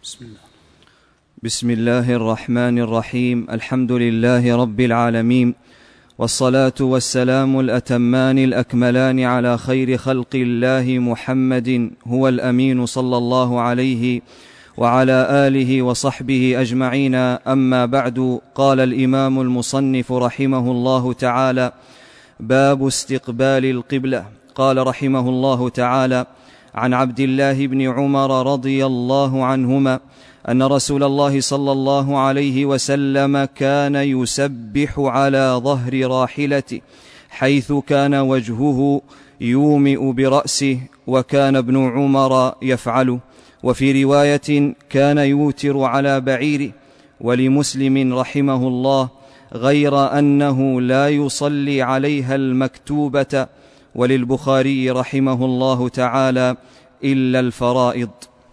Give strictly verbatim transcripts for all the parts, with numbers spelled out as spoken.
بسم الله بسم الله الرحمن الرحيم. الحمد لله رب العالمين، والصلاة والسلام الأتمان الأكملان على خير خلق الله محمد هو الأمين صلى الله عليه وعلى آله وصحبه أجمعين. أما بعد، قال الإمام المصنف رحمه الله تعالى: باب استقبال القبلة. قال رحمه الله تعالى: عن عبد الله بن عمر رضي الله عنهما أن رسول الله صلى الله عليه وسلم كان يسبح على ظهر راحلته حيث كان وجهه يومئ برأسه، وكان ابن عمر يفعله. وفي رواية: كان يوتر على بعيره. ولمسلم رحمه الله: غير أنه لا يصلي عليها المكتوبة. وللبخاري رحمه الله تعالى: إلا الفرائض.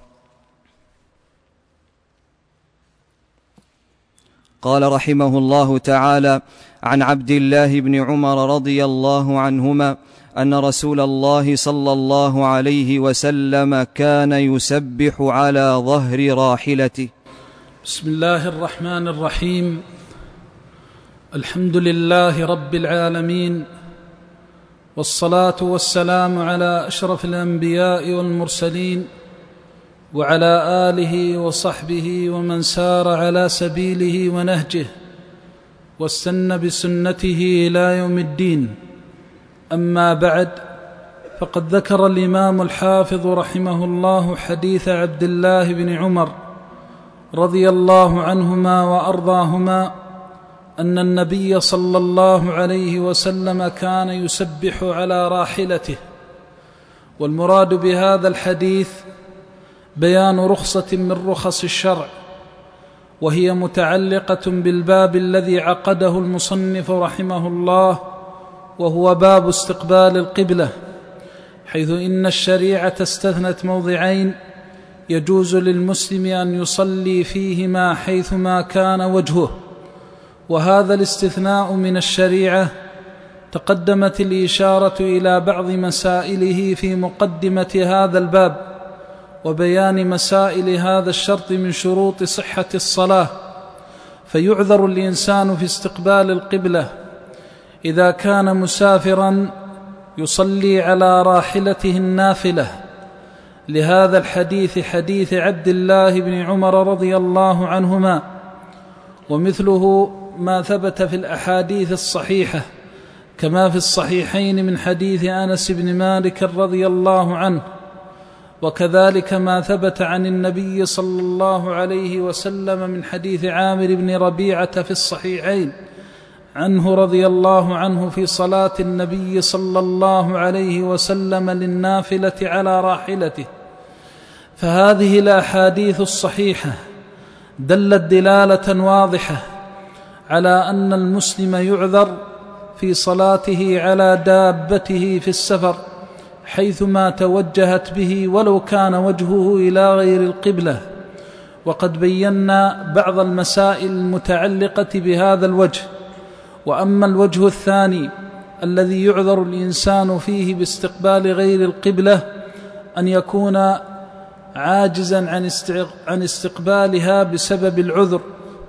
قال رحمه الله تعالى: عن عبد الله بن عمر رضي الله عنهما أن رسول الله صلى الله عليه وسلم كان يسبح على ظهر راحلته. بسم الله الرحمن الرحيم. الحمد لله رب العالمين، والصلاة والسلام على أشرف الأنبياء والمرسلين، وعلى آله وصحبه ومن سار على سبيله ونهجه واستنى بسنته إلى يوم الدين. أما بعد، فقد ذكر الإمام الحافظ رحمه الله حديث عبد الله بن عمر رضي الله عنهما وأرضاهما أن النبي صلى الله عليه وسلم كان يسبح على راحلته. والمراد بهذا الحديث بيان رخصة من رخص الشرع، وهي متعلقة بالباب الذي عقده المصنف رحمه الله، وهو باب استقبال القبلة، حيث إن الشريعة استثنت موضعين يجوز للمسلم أن يصلي فيهما حيثما كان وجهه. وهذا الاستثناء من الشريعة تقدمت الإشارة إلى بعض مسائله في مقدمة هذا الباب، وبيان مسائل هذا الشرط من شروط صحة الصلاة. فيعذر الإنسان في استقبال القبلة إذا كان مسافرا يصلي على راحلته النافلة، لهذا الحديث حديث عبد الله بن عمر رضي الله عنهما. ومثله ما ثبت في الأحاديث الصحيحة، كما في الصحيحين من حديث أنس بن مالك رضي الله عنه، وكذلك ما ثبت عن النبي صلى الله عليه وسلم من حديث عامر بن ربيعة في الصحيحين عنه رضي الله عنه في صلاة النبي صلى الله عليه وسلم للنافلة على راحلته. فهذه الأحاديث الصحيحة دلت دلالة واضحة على أن المسلم يعذر في صلاته على دابته في السفر حيثما توجهت به، ولو كان وجهه إلى غير القبلة. وقد بينا بعض المسائل المتعلقة بهذا الوجه. وأما الوجه الثاني الذي يعذر الإنسان فيه باستقبال غير القبلة، أن يكون عاجزا عن استقبالها بسبب العذر.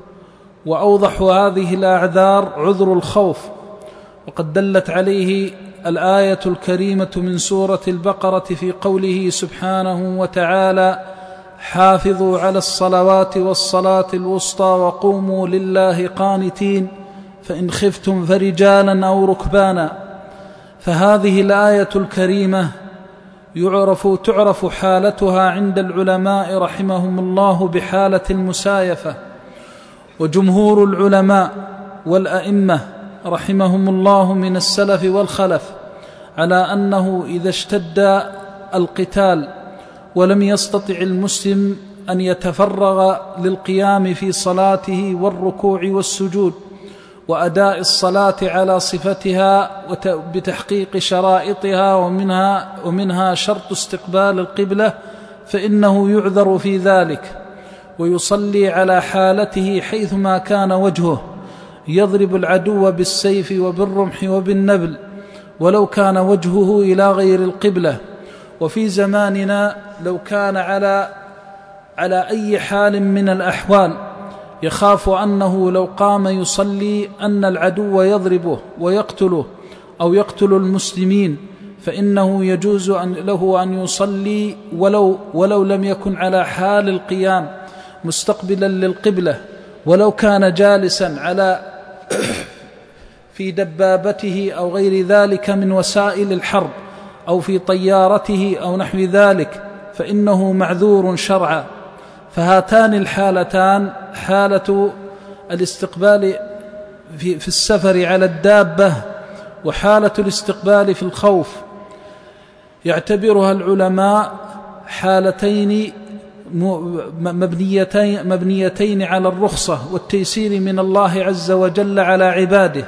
وأوضح هذه الأعذار عذر الخوف، وقد دلت عليه الآية الكريمة من سورة البقرة في قوله سبحانه وتعالى: حافظوا على الصلوات والصلاة الوسطى وقوموا لله قانتين فإن خفتم فرجالا أو ركبانا. فهذه الآية الكريمة يعرف تعرف حالتها عند العلماء رحمهم الله بحالة المسايفة. وجمهور العلماء والأئمة رحمهم الله من السلف والخلف على أنه إذا اشتد القتال ولم يستطع المسلم أن يتفرغ للقيام في صلاته والركوع والسجود وأداء الصلاة على صفتها بتحقيق شرائطها ومنها, ومنها شرط استقبال القبلة، فإنه يعذر في ذلك ويصلي على حالته حيثما كان وجهه، يضرب العدو بالسيف وبالرمح وبالنبل ولو كان وجهه إلى غير القبلة. وفي زماننا لو كان على على أي حال من الأحوال يخاف أنه لو قام يصلي أن العدو يضربه ويقتله أو يقتل المسلمين، فإنه يجوز أن له أن يصلي ولو, ولو لم يكن على حال القيام مستقبلا للقبلة، ولو كان جالسا على في دبابته أو غير ذلك من وسائل الحرب أو في طيارته أو نحو ذلك، فإنه معذور شرعا. فهاتان الحالتان، حالة الاستقبال في, في السفر على الدابة وحالة الاستقبال في الخوف، يعتبرها العلماء حالتين مبنيتين, مبنيتين على الرخصة والتيسير من الله عز وجل على عباده.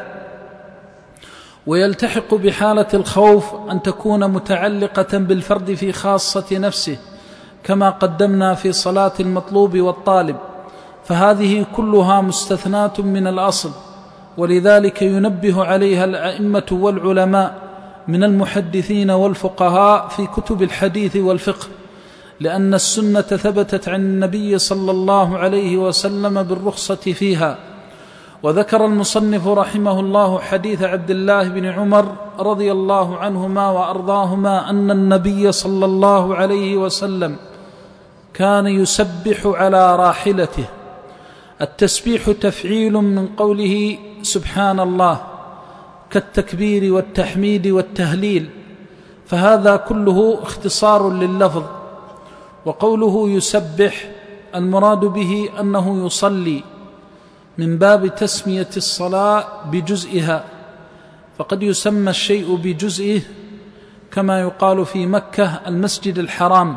ويلتحق بحالة الخوف أن تكون متعلقة بالفرد في خاصة نفسه، كما قدمنا في صلاة المطلوب والطالب، فهذه كلها مستثناة من الأصل، ولذلك ينبه عليها الأئمة والعلماء من المحدثين والفقهاء في كتب الحديث والفقه، لأن السنة ثبتت عن النبي صلى الله عليه وسلم بالرخصة فيها. وذكر المصنف رحمه الله حديث عبد الله بن عمر رضي الله عنهما وأرضاهما أن النبي صلى الله عليه وسلم كان يسبح على راحلته. التسبيح تفعيل من قوله سبحان الله كالتكبير والتحميد والتهليل، فهذا كله اختصار لللفظ. وقوله يسبح المراد به أنه يصلي من باب تسمية الصلاة بجزئها، فقد يسمى الشيء بجزئه كما يقال في مكة المسجد الحرام،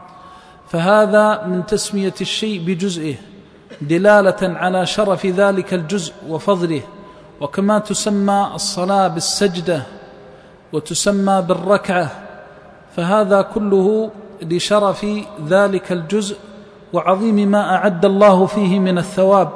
فهذا من تسمية الشيء بجزئه دلالة على شرف ذلك الجزء وفضله. وكما تسمى الصلاة بالسجدة وتسمى بالركعة، فهذا كله لشرف ذلك الجزء وعظيم ما أعد الله فيه من الثواب.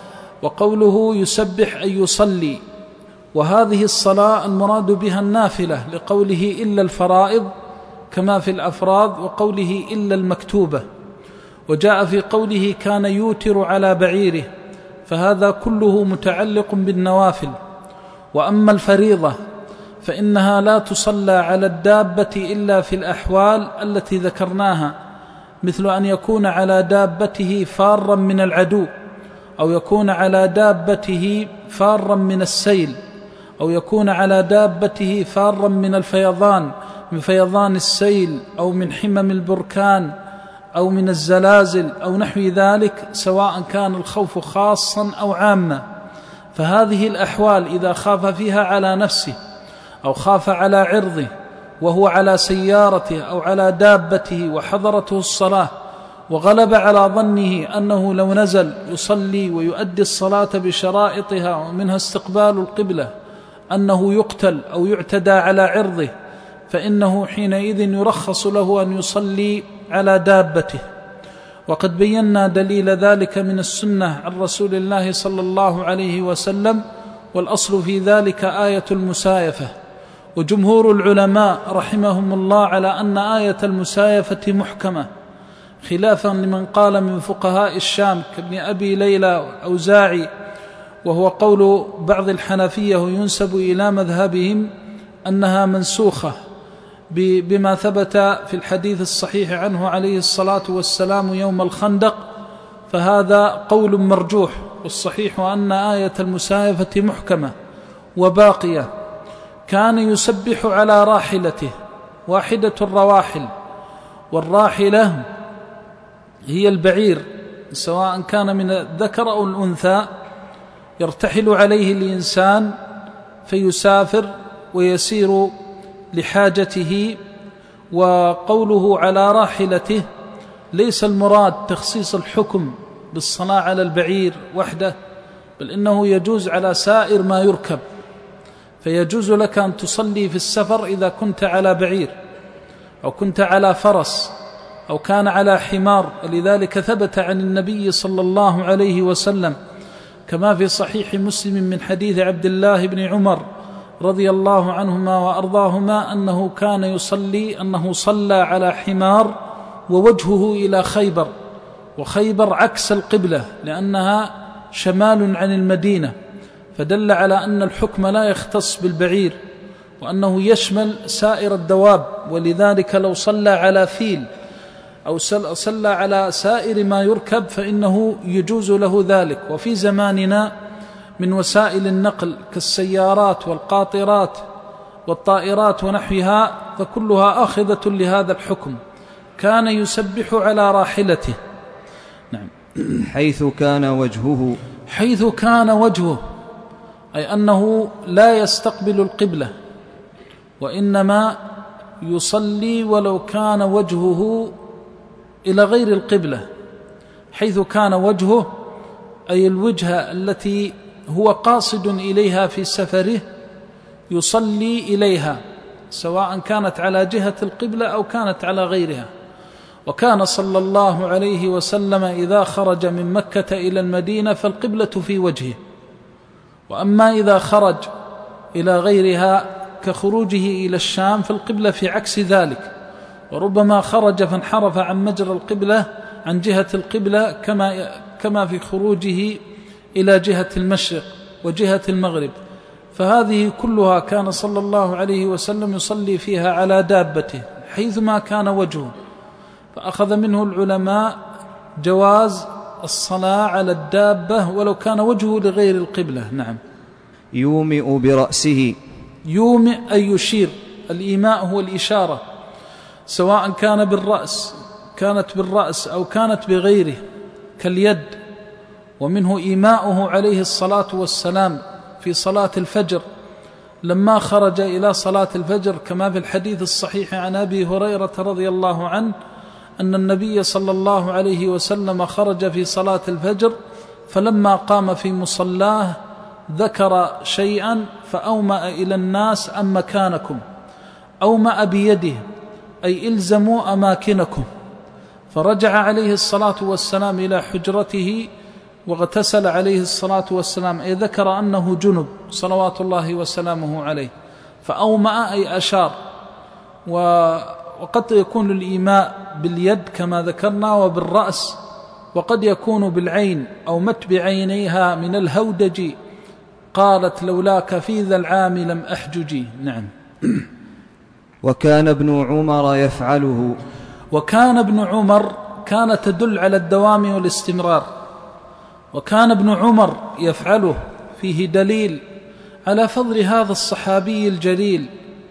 وقوله يسبح أي يصلي، وهذه الصلاة المراد بها النافلة، لقوله إلا الفرائض كما في الأفراد، وقوله إلا المكتوبة. وجاء في قوله كان يوتر على بعيره، فهذا كله متعلق بالنوافل. وأما الفريضة فإنها لا تصلى على الدابة إلا في الأحوال التي ذكرناها، مثل أن يكون على دابته فارا من العدو، أو يكون على دابته فارا من السيل، أو يكون على دابته فارا من الفيضان، من فيضان السيل، أو من حمم البركان، أو من الزلازل أو نحو ذلك، سواء كان الخوف خاصا أو عاما. فهذه الأحوال إذا خاف فيها على نفسه أو خاف على عرضه وهو على سيارته أو على دابته وحضرته الصلاة، وغلب على ظنه أنه لو نزل يصلي ويؤدي الصلاة بشرائطها ومنها استقبال القبلة أنه يقتل أو يعتدى على عرضه، فإنه حينئذ يرخص له أن يصلي على دابته. وقد بينا دليل ذلك من السنة عن رسول الله صلى الله عليه وسلم، والأصل في ذلك آية المسايفة. وجمهور العلماء رحمهم الله على أن آية المسايفة محكمة، خلافا لمن قال من فقهاء الشام كابن أبي ليلى أوزاعي، وهو قول بعض الحنفية وينسب إلى مذهبهم أنها منسوخة بما ثبت في الحديث الصحيح عنه عليه الصلاة والسلام يوم الخندق، فهذا قول مرجوح. والصحيح أن آية المسايفة محكمة وباقية. كان يسبح على راحلته، واحدة الرواحل، والراحلة هي البعير سواء كان من الذكر أو الأنثى، يرتحل عليه الإنسان فيسافر ويسير لحاجته. وقوله على راحلته ليس المراد تخصيص الحكم بالصلاة على البعير وحده، بل إنه يجوز على سائر ما يركب، فيجوز لك أن تصلي في السفر إذا كنت على بعير أو كنت على فرس أو كان على حمار. ولذلك ثبت عن النبي صلى الله عليه وسلم كما في صحيح مسلم من حديث عبد الله بن عمر رضي الله عنهما وأرضاهما أنه كان يصلي أنه صلى على حمار ووجهه إلى خيبر، وخيبر عكس القبلة لأنها شمال عن المدينة، فدل على أن الحكم لا يختص بالبعير وأنه يشمل سائر الدواب، ولذلك لو صلى على فيل أو صلى على سائر ما يركب فإنه يجوز له ذلك. وفي زماننا من وسائل النقل كالسيارات والقاطرات والطائرات ونحوها فكلها آخذة لهذا الحكم. كان يسبح على راحلته. نعم. حيث كان وجهه حيث كان وجهه أي أنه لا يستقبل القبلة، وإنما يصلي ولو كان وجهه إلى غير القبلة. حيث كان وجهه أي الوجهة التي هو قاصد إليها في سفره يصلي إليها، سواء كانت على جهة القبلة أو كانت على غيرها. وكان صلى الله عليه وسلم إذا خرج من مكة إلى المدينة فالقبلة في وجهه، وأما إذا خرج إلى غيرها كخروجه إلى الشام فالقبلة في عكس ذلك، وربما خرج فانحرف عن مجرى القبلة عن جهة القبلة كما كما في خروجه إلى جهة المشرق وجهة المغرب. فهذه كلها كان صلى الله عليه وسلم يصلي فيها على دابته حيثما كان وجهه. فأخذ منه العلماء جواز الصلاة على الدابة ولو كان وجهه لغير القبلة. نعم. يومئ برأسه. يومئ أي يشير، الإيماء هو الإشارة، سواء كان بالرأس كانت بالرأس أو كانت بغيره كاليد. ومنه إيماؤه عليه الصلاة والسلام في صلاة الفجر لما خرج إلى صلاة الفجر كما في الحديث الصحيح عن أبي هريرة رضي الله عنه أن النبي صلى الله عليه وسلم خرج في صلاة الفجر فلما قام في مصلاه ذكر شيئا فأومأ إلى الناس أم مكانكم، أومأ بيده أي إلزموا أماكنكم. فرجع عليه الصلاة والسلام إلى حجرته واغتسل عليه الصلاة والسلام، أي ذكر أنه جنب صلوات الله وسلامه عليه، فأومأ أي أشار. وقد يكون الإيماء باليد كما ذكرنا وبالرأس، وقد يكون بالعين أو مت بعينيها من الهودج قالت لولاك في ذا العام لم أحججي. نعم. وكان ابن عمر يفعله. وكان ابن عمر كان تدل على الدوام والاستمرار، وكان ابن عمر يفعله، فيه دليل على فضل هذا الصحابي الجليل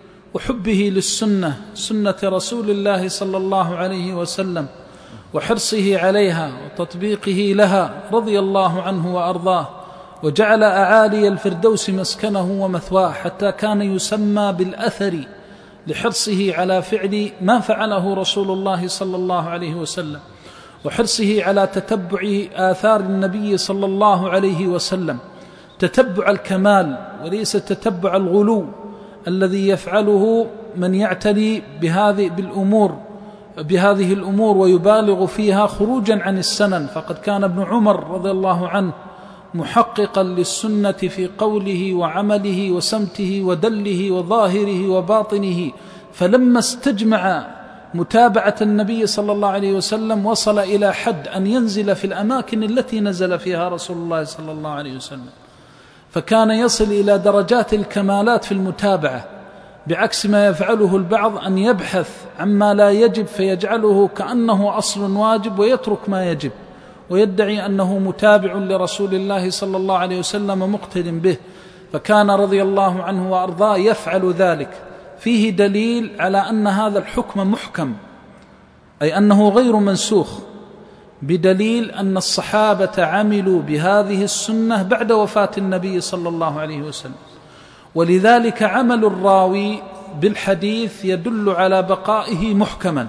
وحبه للسنة، سنة رسول الله صلى الله عليه وسلم، وحرصه عليها وتطبيقه لها رضي الله عنه وأرضاه، وجعل أعالي الفردوس مسكنه ومثواه، حتى كان يسمى بالأثر لحرصه على فعل ما فعله رسول الله صلى الله عليه وسلم، وحرصه على تتبع آثار النبي صلى الله عليه وسلم، تتبع الكمال وليس تتبع الغلو الذي يفعله من يعتني بهذه بالأمور بهذه الأمور ويبالغ فيها خروجا عن السنن. فقد كان ابن عمر رضي الله عنه محققا للسنة في قوله وعمله وسمته ودله وظاهره وباطنه، فلما استجمع متابعة النبي صلى الله عليه وسلم وصل إلى حد أن ينزل في الأماكن التي نزل فيها رسول الله صلى الله عليه وسلم، فكان يصل إلى درجات الكمالات في المتابعة، بعكس ما يفعله البعض أن يبحث عما لا يجب فيجعله كأنه أصل واجب ويترك ما يجب، ويدعي أنه متابع لرسول الله صلى الله عليه وسلم مقتد به. فكان رضي الله عنه وأرضاه يفعل ذلك. فيه دليل على أن هذا الحكم محكم، أي أنه غير منسوخ، بدليل أن الصحابة عملوا بهذه السنة بعد وفاة النبي صلى الله عليه وسلم، ولذلك عمل الراوي بالحديث يدل على بقائه محكما،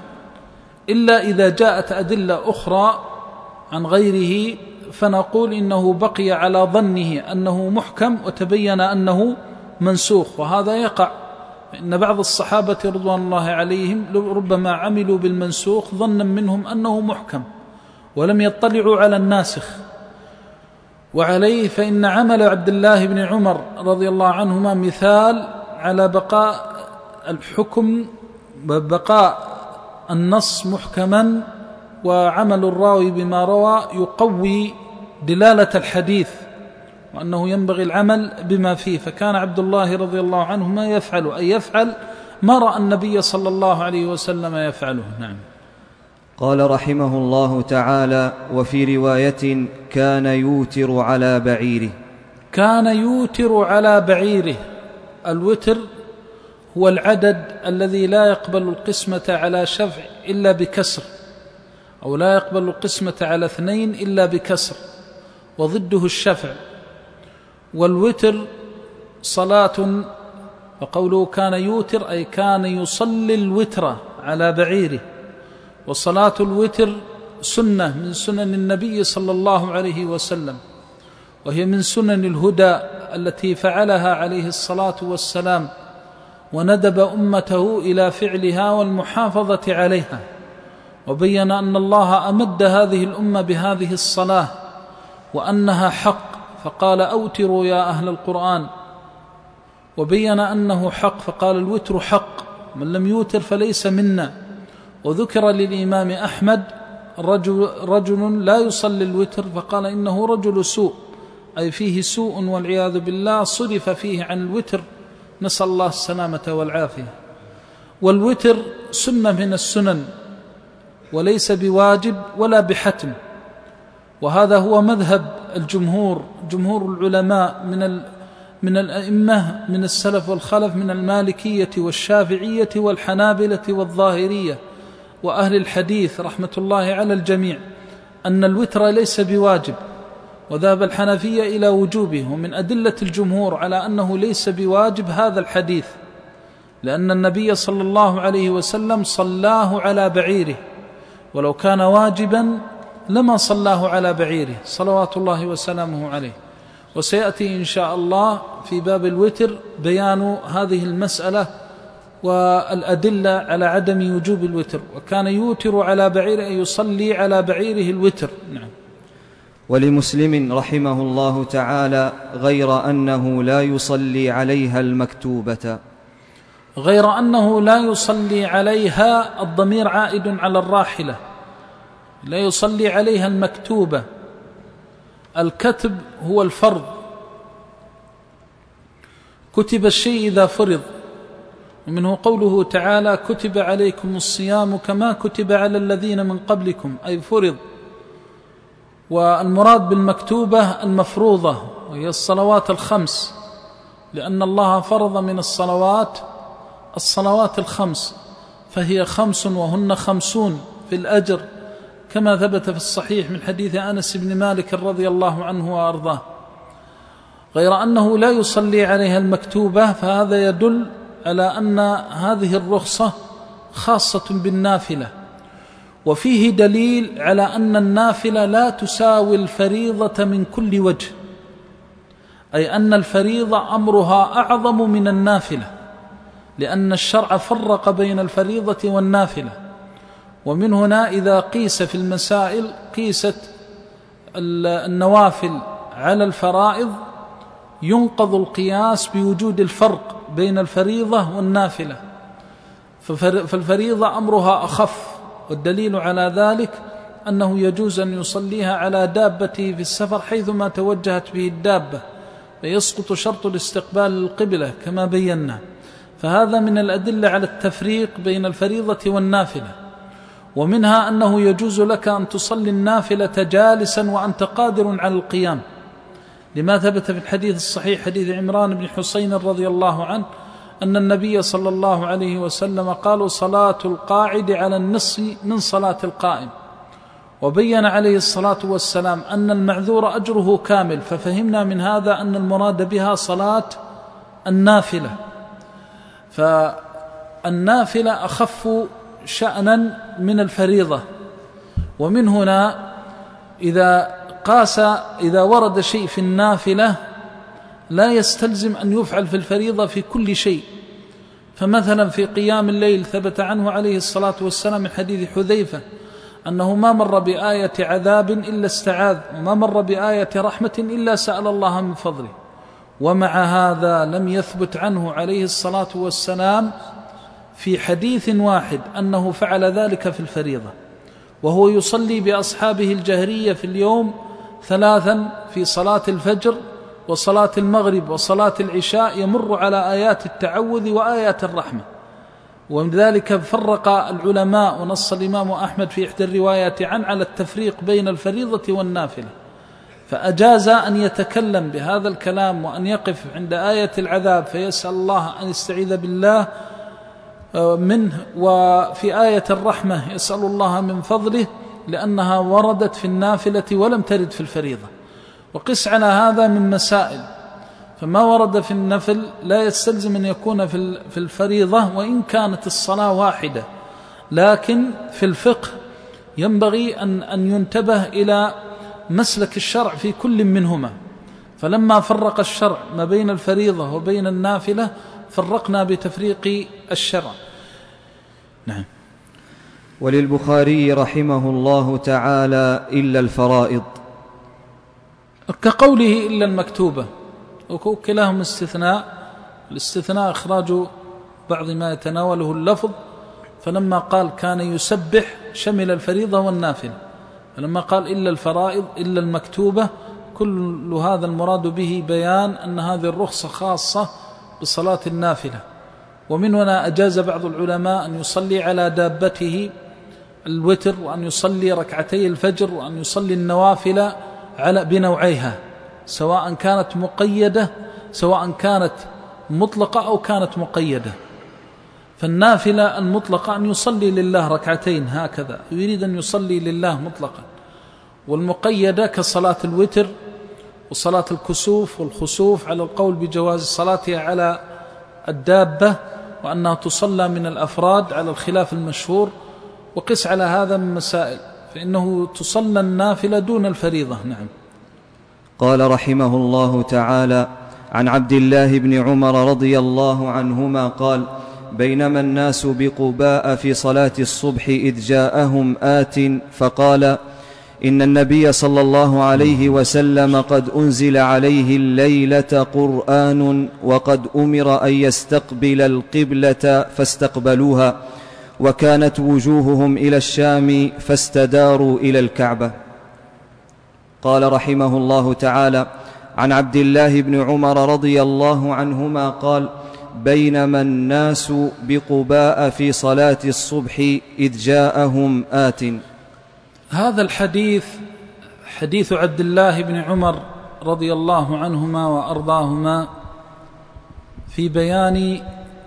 إلا إذا جاءت أدلة أخرى عن غيره فنقول إنه بقي على ظنه أنه محكم وتبين أنه منسوخ، وهذا يقع. إن بعض الصحابة رضوان الله عليهم ربما عملوا بالمنسوخ ظنا منهم أنه محكم ولم يطلعوا على الناسخ. وعليه فإن عمل عبد الله بن عمر رضي الله عنهما مثال على بقاء الحكم، بقاء النص محكما وعمل الراوي بما روى يقوي دلالة الحديث، وأنه ينبغي العمل بما فيه. فكان عبد الله رضي الله عنه ما يفعل أي يفعل ما رأى النبي صلى الله عليه وسلم يفعله. نعم. قال رحمه الله تعالى: وفي رواية كان يوتر على بعيره. كان يوتر على بعيره. الوتر هو العدد الذي لا يقبل القسمة على شفع إلا بكسر، أو لا يقبل القسمة على اثنين إلا بكسر، وضده الشفع. والوتر صلاة، وقوله كان يوتر أي كان يصلي الوتر على بعيره. وصلاة الوتر سنة من سنن النبي صلى الله عليه وسلم، وهي من سنن الهدى التي فعلها عليه الصلاة والسلام، وندب أمته إلى فعلها والمحافظة عليها، وبين أن الله أمد هذه الأمة بهذه الصلاة وأنها حق، فقال: أوتروا يا أهل القرآن. وبين أنه حق فقال: الوتر حق، من لم يوتر فليس منا. وذكر للإمام أحمد رجل, رجل لا يصلي الوتر فقال: إنه رجل سوء، أي فيه سوء والعياذ بالله، صرف فيه عن الوتر، نسأل الله السلامة والعافية. والوتر سنة من السنن، وليس بواجب ولا بحتم، وهذا هو مذهب الجمهور، جمهور العلماء من من الأئمة من السلف والخلف، من المالكية والشافعية والحنابلة والظاهرية وأهل الحديث رحمة الله على الجميع، أن الوتر ليس بواجب، وذهب الحنفية إلى وجوبه. ومن أدلة الجمهور على أنه ليس بواجب هذا الحديث، لأن النبي صلى الله عليه وسلم صلاه على بعيره، ولو كان واجبا لما صلاه على بعيره صلوات الله وسلامه عليه. وسيأتي إن شاء الله في باب الوتر بيان هذه المسألة والأدلة على عدم وجوب الوتر. وكان يوتر على بعيره، يصلي على بعيره الوتر. نعم. ولمسلم رحمه الله تعالى: غير أنه لا يصلي عليها المكتوبة. غير أنه لا يصلي عليها، الضمير عائد على الراحلة، لا يصلي عليها المكتوبة. الكتب هو الفرض، كتب الشيء إذا فرض، ومنه قوله تعالى: كتب عليكم الصيام كما كتب على الذين من قبلكم، أي فرض. والمراد بالمكتوبة المفروضة، وهي الصلوات الخمس، لأن الله فرض من الصلوات الصلوات الخمس، فهي خمس وهن خمسون في الأجر، كما ثبت في الصحيح من حديث أنس بن مالك رضي الله عنه وأرضاه. غير أنه لا يصلي عليها المكتوبة، فهذا يدل على أن هذه الرخصة خاصة بالنافلة، وفيه دليل على أن النافلة لا تساوي الفريضة من كل وجه، أي أن الفريضة أمرها أعظم من النافلة، لأن الشرع فرق بين الفريضة والنافلة. ومن هنا إذا قيس في المسائل قيست النوافل على الفرائض، ينقض القياس بوجود الفرق بين الفريضة والنافلة، فالفريضة أمرها أخف، والدليل على ذلك أنه يجوز أن يصليها على دابته في السفر حيثما توجهت به الدابة، فيسقط شرط الاستقبال للقبلة كما بينا. فهذا من الأدلة على التفريق بين الفريضة والنافلة. ومنها أنه يجوز لك أن تصلي النافلة جالسا وأنت قادر على القيام، لما ثبت في الحديث الصحيح حديث عمران بن حسين رضي الله عنه أن النبي صلى الله عليه وسلم قال: صلاة القاعد على النصف من صلاة القائم. وبين عليه الصلاة والسلام أن المعذور أجره كامل، ففهمنا من هذا أن المراد بها صلاة النافلة، فالنافلة أخف شأنا من الفريضة. ومن هنا إذا قاس إذا ورد شيء في النافلة لا يستلزم أن يفعل في الفريضة في كل شيء. فمثلا في قيام الليل ثبت عنه عليه الصلاة والسلام من حديث حذيفة أنه ما مر بآية عذاب إلا استعاذ، وما مر بآية رحمة إلا سأل الله من فضله. ومع هذا لم يثبت عنه عليه الصلاة والسلام في حديث واحد أنه فعل ذلك في الفريضة. وهو يصلي بأصحابه الجهرية في اليوم ثلاثا في صلاة الفجر وصلاة المغرب وصلاة العشاء، يمر على آيات التعوذ وآيات الرحمة. ولذلك فرق العلماء ونص الإمام أحمد في إحدى الروايات عن على التفريق بين الفريضة والنافلة، فأجاز أن يتكلم بهذا الكلام وأن يقف عند آية العذاب فيسأل الله أن يستعيذ بالله منه، وفي آية الرحمة يسأل الله من فضله، لأنها وردت في النافلة ولم ترد في الفريضة. وقس على هذا من مسائل، فما ورد في النفل لا يستلزم أن يكون في الفريضة وإن كانت الصلاة واحدة، لكن في الفقه ينبغي أن أن ينتبه إلى مسلك الشرع في كل منهما. فلما فرق الشرع ما بين الفريضة وبين النافلة فرقنا بتفريق الشرع. نعم. وللبخاري رحمه الله تعالى إلا الفرائض، كقوله إلا المكتوبة، وكلاهما استثناء. الاستثناء إخراج بعض ما يتناوله اللفظ، فلما قال كان يسبح شمل الفريضة والنافلة، فلما قال إلا الفرائض إلا المكتوبة كل هذا المراد به بيان أن هذه الرخصة خاصة بصلاة النافلة. ومن هنا أجاز بعض العلماء أن يصلي على دابته الوتر، وأن يصلي ركعتي الفجر، وأن يصلي النوافل على بنوعيها، سواء كانت مقيدة سواء كانت مطلقة أو كانت مقيدة. فالنافلة المطلقة أن يصلي لله ركعتين هكذا، يريد أن يصلي لله مطلقا. والمقيدة كصلاة الوتر وصلاة الكسوف والخسوف على القول بجواز صلاتها على الدابة، وأنها تصلى من الأفراد على الخلاف المشهور. وقس على هذا من مسائل، فإنه تصلى النافلة دون الفريضة. نعم. قال رحمه الله تعالى: عن عبد الله بن عمر رضي الله عنهما قال: بينما الناس بقباء في صلاة الصبح إذ جاءهم آت فقال: إن النبي صلى الله عليه وسلم قد أنزل عليه الليلة قرآن وقد أمر أن يستقبل القبلة فاستقبلوها، وكانت وجوههم إلى الشام فاستداروا إلى الكعبة. قال رحمه الله تعالى: عن عبد الله بن عمر رضي الله عنهما قال: بينما الناس بقباء في صلاة الصبح إذ جاءهم آت. هذا الحديث حديث عبد الله بن عمر رضي الله عنهما وأرضاهما في بيان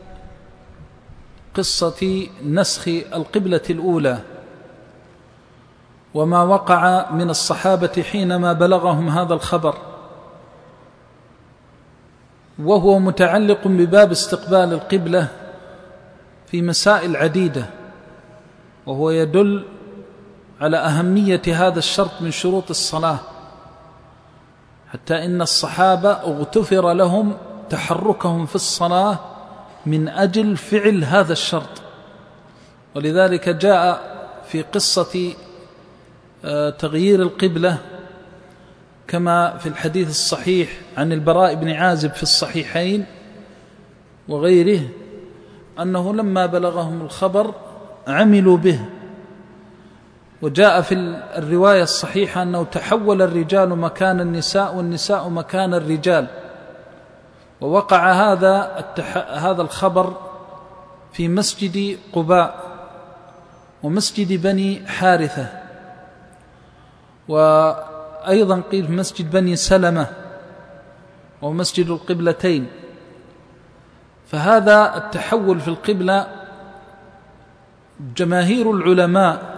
قصة نسخ القبلة الأولى، وما وقع من الصحابة حينما بلغهم هذا الخبر، وهو متعلق بباب استقبال القبلة في مسائل عديدة، وهو يدل على أهمية هذا الشرط من شروط الصلاة، حتى إن الصحابة اغتفر لهم تحركهم في الصلاة من أجل فعل هذا الشرط. ولذلك جاء في قصة تغيير القبلة كما في الحديث الصحيح عن البراء بن عازب في الصحيحين وغيره، أنه لما بلغهم الخبر عملوا به. وجاء في الرواية الصحيحة أنه تحول الرجال مكان النساء والنساء مكان الرجال. ووقع هذا التح... هذا الخبر في مسجد قباء ومسجد بني حارثة، وأيضا قيل في مسجد بني سلمة ومسجد القبلتين. فهذا التحول في القبلة جماهير العلماء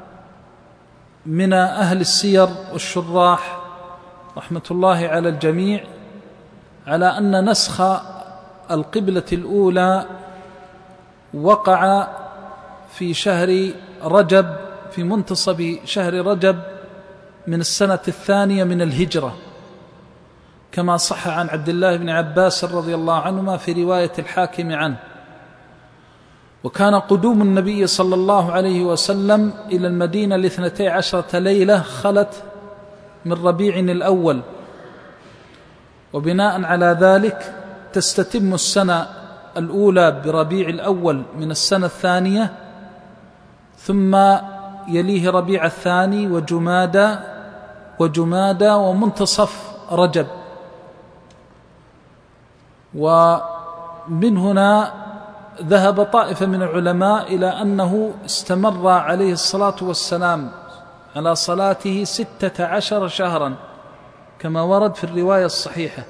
من أهل السير والشراح رحمة الله على الجميع على أن نسخ القبلة الأولى وقع في شهر رجب، في منتصف شهر رجب من السنة الثانية من الهجرة، كما صح عن عبد الله بن عباس رضي الله عنهما في رواية الحاكم عنه. وكان قدوم النبي صلى الله عليه وسلم إلى المدينة لاثنتي عشرة ليلة خلت من ربيع الأول، وبناء على ذلك تستتم السنة الأولى بربيع الأول من السنة الثانية، ثم يليه ربيع الثاني وجمادى وجمادى ومنتصف رجب. ومن هنا ذهب طائفة من العلماء إلى أنه استمر عليه الصلاة والسلام على صلاته ستة عشر شهرا كما ورد في الرواية الصحيحة.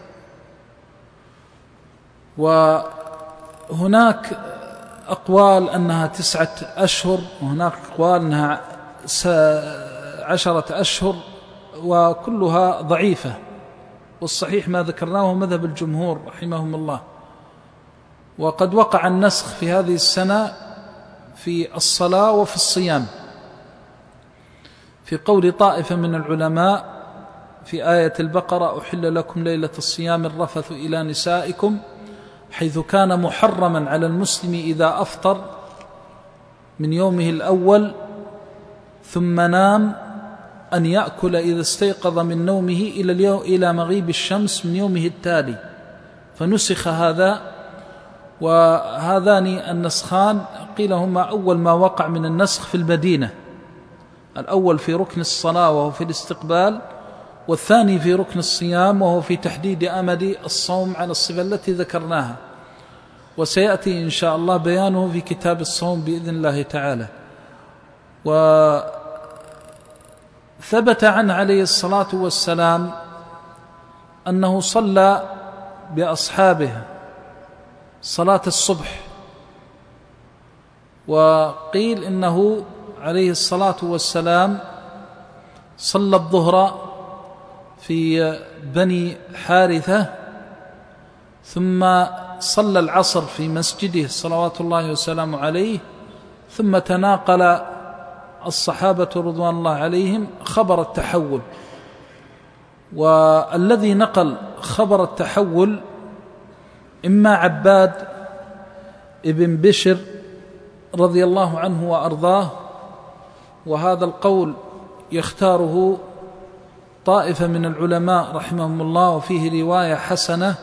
وهناك أقوال أنها تسعة أشهر وهناك أقوال أنها عشرة أشهر، وكلها ضعيفة، والصحيح ما ذكرناه مذهب الجمهور رحمهم الله. وقد وقع النسخ في هذه السنة في الصلاة وفي الصيام، في قول طائفة من العلماء في آية البقرة: أحل لكم ليلة الصيام الرفث إلى نسائكم، حيث كان محرما على المسلم إذا أفطر من يومه الأول ثم نام أن يأكل إذا استيقظ من نومه إلى اليوم إلى مغيب الشمس من يومه التالي، فنسخ هذا. وهذان النسخان قيل هما أول ما وقع من النسخ في المدينة، الأول في ركن الصلاة وهو في الاستقبال، والثاني في ركن الصيام وهو في تحديد أمد الصوم على الصفة التي ذكرناها، وسيأتي إن شاء الله بيانه في كتاب الصوم بإذن الله تعالى. وثبت عنه عليه الصلاة والسلام أنه صلى بأصحابه صلاة الصبح، وقيل إنه عليه الصلاة والسلام صلى الظهر في بني حارثة، ثم صلى العصر في مسجده صلوات الله وسلامه عليه، ثم تناقل الصحابة رضوان الله عليهم خبر التحول. والذي نقل خبر التحول إما عباد ابن بشر رضي الله عنه وأرضاه، وهذا القول يختاره طائفة من العلماء رحمهم الله، وفيه رواية حسنة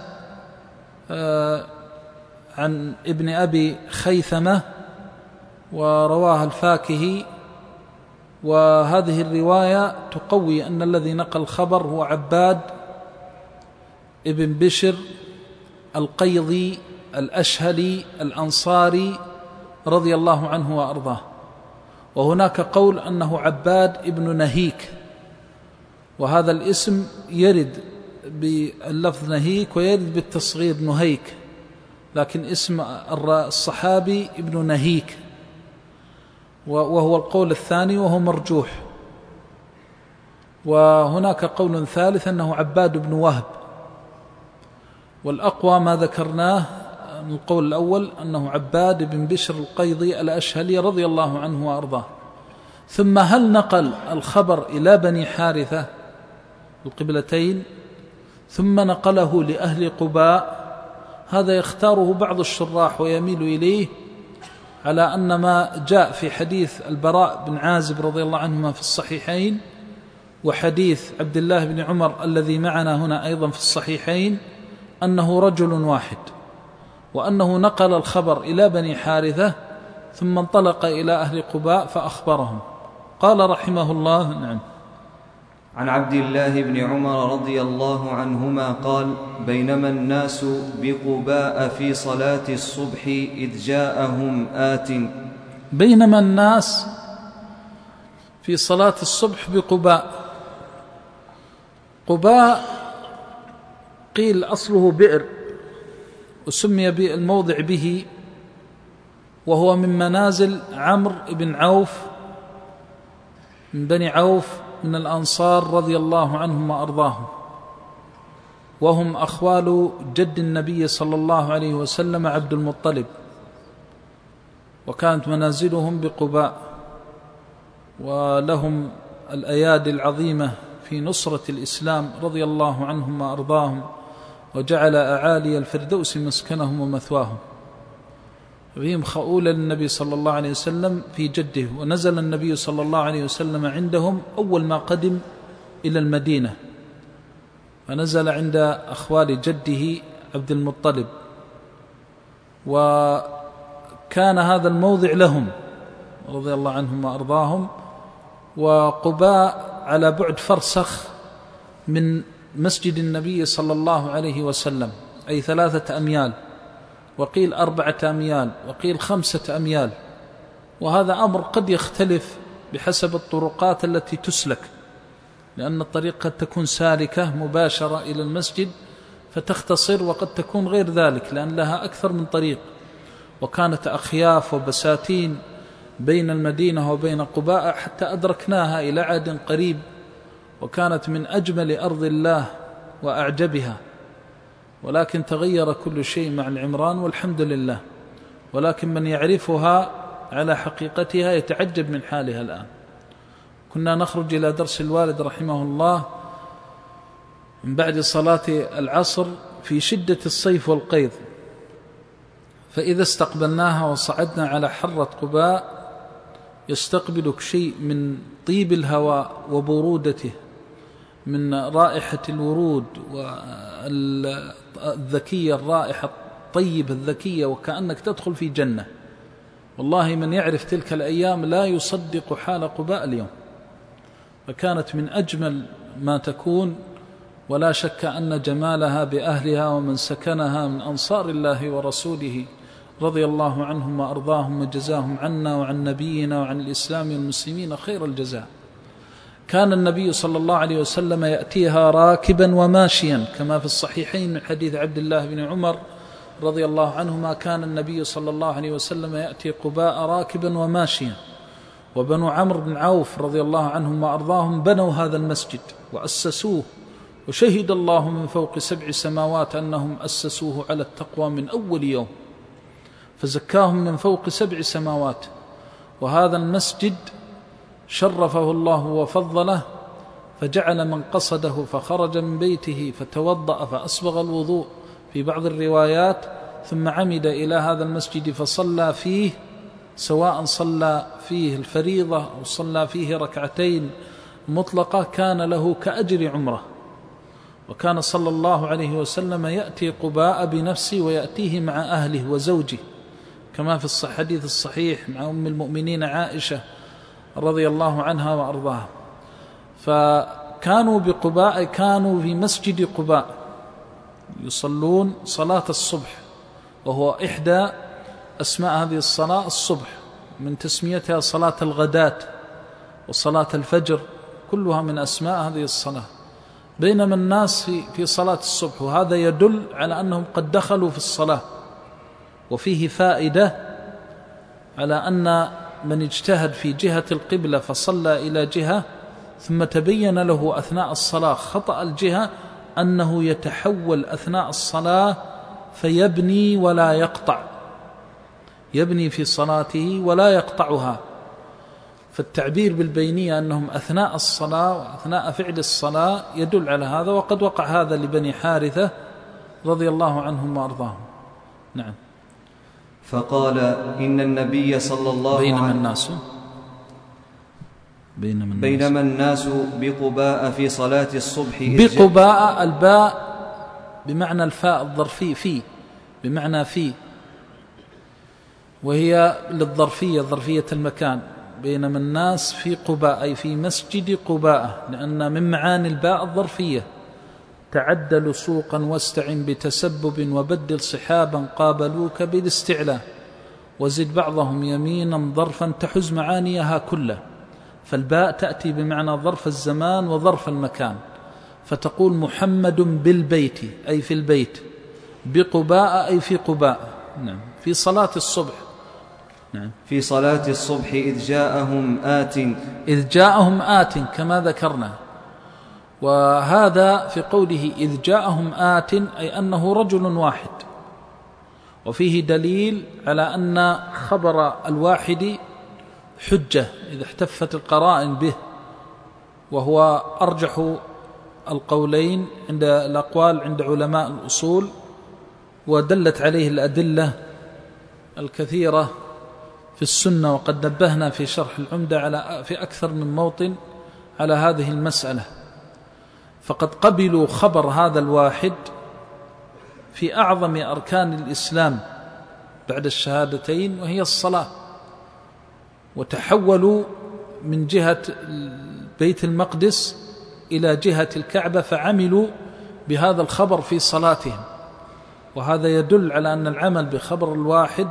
عن ابن أبي خيثمة ورواها الفاكهي، وهذه الرواية تقوي أن الذي نقل الخبر هو عباد ابن بشر القيضي الأشهلي الأنصاري رضي الله عنه وأرضاه. وهناك قول أنه عباد ابن نهيك، وهذا الاسم يرد باللفظ نهيك ويرد بالتصغير نهيك، لكن اسم الصحابي ابن نهيك، وهو القول الثاني وهو مرجوح. وهناك قول ثالث أنه عباد بن وهب، والأقوى ما ذكرناه من القول الأول أنه عباد بن بشر القيضي الأشهلي رضي الله عنه وأرضاه. ثم هل نقل الخبر إلى بني حارثة القبلتين ثم نقله لأهل قباء؟ هذا يختاره بعض الشراح ويميل إليه على أن ما جاء في حديث البراء بن عازب رضي الله عنهما في الصحيحين، وحديث عبد الله بن عمر الذي معنا هنا أيضا في الصحيحين، أنه رجل واحد، وأنه نقل الخبر إلى بني حارثة ثم انطلق إلى أهل قباء فأخبرهم. قال رحمه الله: نعم. عن عبد الله بن عمر رضي الله عنهما قال: بينما الناس بقباء في صلاة الصبح إذ جاءهم آت. بينما الناس في صلاة الصبح بقباء. قباء قيل أصله بئر، وسمي الموضع به، وهو من منازل عمرو بن عوف من بني عوف من الأنصار رضي الله عنهم وأرضاهم، وهم أخوال جد النبي صلى الله عليه وسلم عبد المطلب، وكانت منازلهم بقباء، ولهم الأيادي العظيمة في نصرة الإسلام رضي الله عنهم وأرضاهم، وجعل أعالي الفردوس مسكنهم ومثواهم. فيهم خؤولة للنبي صلى الله عليه وسلم في جده، ونزل النبي صلى الله عليه وسلم عندهم أول ما قدم إلى المدينة، فنزل عند أخوال جده عبد المطلب، وكان هذا الموضع لهم رضي الله عنهم وأرضاهم، وقباء على بعد فرسخ من مسجد النبي صلى الله عليه وسلم، أي ثلاثة أميال، وقيل أربعة أميال، وقيل خمسة أميال. وهذا أمر قد يختلف بحسب الطرقات التي تسلك، لأن الطريق قد تكون سالكة مباشرة إلى المسجد فتختصر، وقد تكون غير ذلك لأن لها أكثر من طريق. وكانت أخياف وبساتين بين المدينة وبين قباء حتى أدركناها إلى عهد قريب، وكانت من أجمل أرض الله وأعجبها، ولكن تغير كل شيء مع العمران والحمد لله. ولكن من يعرفها على حقيقتها يتعجب من حالها الآن. كنا نخرج إلى درس الوالد رحمه الله من بعد صلاة العصر في شدة الصيف والقيظ، فإذا استقبلناها وصعدنا على حرة قباء يستقبلك شيء من طيب الهواء وبرودته، من رائحة الورود والذكية، الرائحة الطيبة الذكية، وكأنك تدخل في جنة. والله من يعرف تلك الأيام لا يصدق حال قباء اليوم، فكانت من أجمل ما تكون، ولا شك أن جمالها بأهلها ومن سكنها من أنصار الله ورسوله رضي الله عنهم وأرضاهم وجزاهم عنا وعن نبينا وعن الإسلام والمسلمين خير الجزاء. كان النبي صلى الله عليه وسلم يأتيها راكبا وماشيا، كما في الصحيحين من حديث عبد الله بن عمر رضي الله عنهما، كان النبي صلى الله عليه وسلم يأتي قباء راكبا وماشيا. وبنو عمرو بن عوف رضي الله عنهم وأرضاهم بنوا هذا المسجد وأسسوه، وشهد الله من فوق سبع سماوات أنهم أسسوه على التقوى من أول يوم، فزكاهم من فوق سبع سماوات. وهذا المسجد شرفه الله وفضله، فجعل من قصده فخرج من بيته فتوضأ فأسبغ الوضوء في بعض الروايات، ثم عمد إلى هذا المسجد فصلى فيه، سواء صلى فيه الفريضة أو صلى فيه ركعتين مطلقة، كان له كأجر عمره. وكان صلى الله عليه وسلم يأتي قباء بنفسه ويأتيه مع أهله وزوجه، كما في الحديث الصحيح مع أم المؤمنين عائشة رضي الله عنها وأرضاها. فكانوا بقباء، كانوا في مسجد قباء يصلون صلاة الصبح، وهو إحدى أسماء هذه الصلاة الصبح، من تسميتها صلاة الغداة وصلاة الفجر، كلها من أسماء هذه الصلاة، بينما الناس في في صلاة الصبح. وهذا يدل على أنهم قد دخلوا في الصلاة. وفيه فائدة على أن من اجتهد في جهة القبلة فصلى إلى جهة ثم تبين له أثناء الصلاة خطأ الجهة، أنه يتحول أثناء الصلاة فيبني ولا يقطع، يبني في صلاته ولا يقطعها. فالتعبير بالبينية أنهم أثناء الصلاة وأثناء فعل الصلاة يدل على هذا، وقد وقع هذا لبني حارثة رضي الله عنهم وأرضاهم. نعم. فقال إن النبي صلى الله عليه وسلم بينما الناس بينما الناس, بينما الناس بقباء في صلاة الصبح. بقباء، الباء بمعنى الفاء الظرفي، في بمعنى في، وهي للظرفية، ظرفية المكان. بينما الناس في قباء أي في مسجد قباء، لأن من معاني الباء الظرفية. تعدل سوقا واستعن بتسبب وبدل صحابا قابلوك بالاستعلاء، وزد بعضهم يمينا ظرفا تحز معانيها كلها. فالباء تأتي بمعنى ظرف الزمان وظرف المكان، فتقول محمد بالبيت أي في البيت، بقباء أي في قباء. نعم. في صلاة الصبح. نعم. في صلاة الصبح إذ جاءهم آت إذ جاءهم آت كما ذكرنا. وهذا في قوله إذ جاءهم آت أي أنه رجل واحد، وفيه دليل على أن خبر الواحد حجة إذا احتفت القرائن به، وهو أرجح القولين عند الأقوال عند علماء الأصول، ودلت عليه الأدلة الكثيرة في السنة. وقد نبهنا في شرح العمدة على في أكثر من موطن على هذه المسألة. فقد قبلوا خبر هذا الواحد في أعظم أركان الإسلام بعد الشهادتين، وهي الصلاة، وتحولوا من جهة بيت المقدس إلى جهة الكعبة، فعملوا بهذا الخبر في صلاتهم. وهذا يدل على أن العمل بخبر الواحد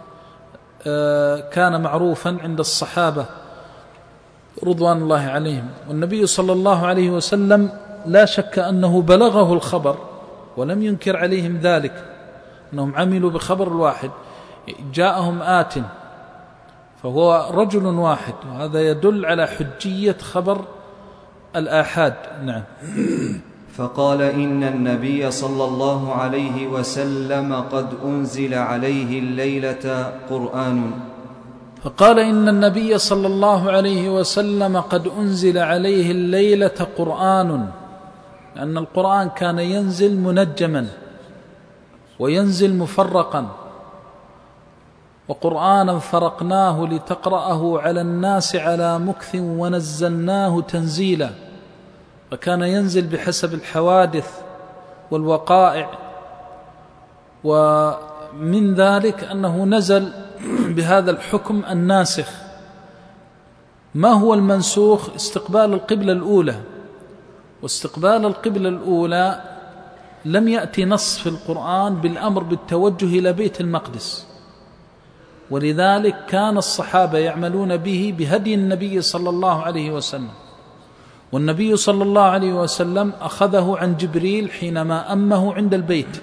كان معروفا عند الصحابة رضوان الله عليهم. والنبي صلى الله عليه وسلم لا شك أنه بلغه الخبر ولم ينكر عليهم ذلك، أنهم عملوا بخبر الواحد. جاءهم آت فهو رجل واحد، وهذا يدل على حجية خبر الآحاد. نعم. فقال إن النبي صلى الله عليه وسلم قد أنزل عليه الليلة قرآن. فقال إن النبي صلى الله عليه وسلم قد أنزل عليه الليلة قرآن، لأن القرآن كان ينزل منجما وينزل مفرقا، وقرآنا فرقناه لتقرأه على الناس على مكث ونزلناه تنزيلا. فكان ينزل بحسب الحوادث والوقائع، ومن ذلك أنه نزل بهذا الحكم الناسخ. ما هو المنسوخ؟ استقبال القبلة الأولى. واستقبال القبلة الأولى لم يأتي نص في القرآن بالأمر بالتوجه إلى بيت المقدس، ولذلك كان الصحابة يعملون به بهدي النبي صلى الله عليه وسلم. والنبي صلى الله عليه وسلم أخذه عن جبريل حينما أمه عند البيت.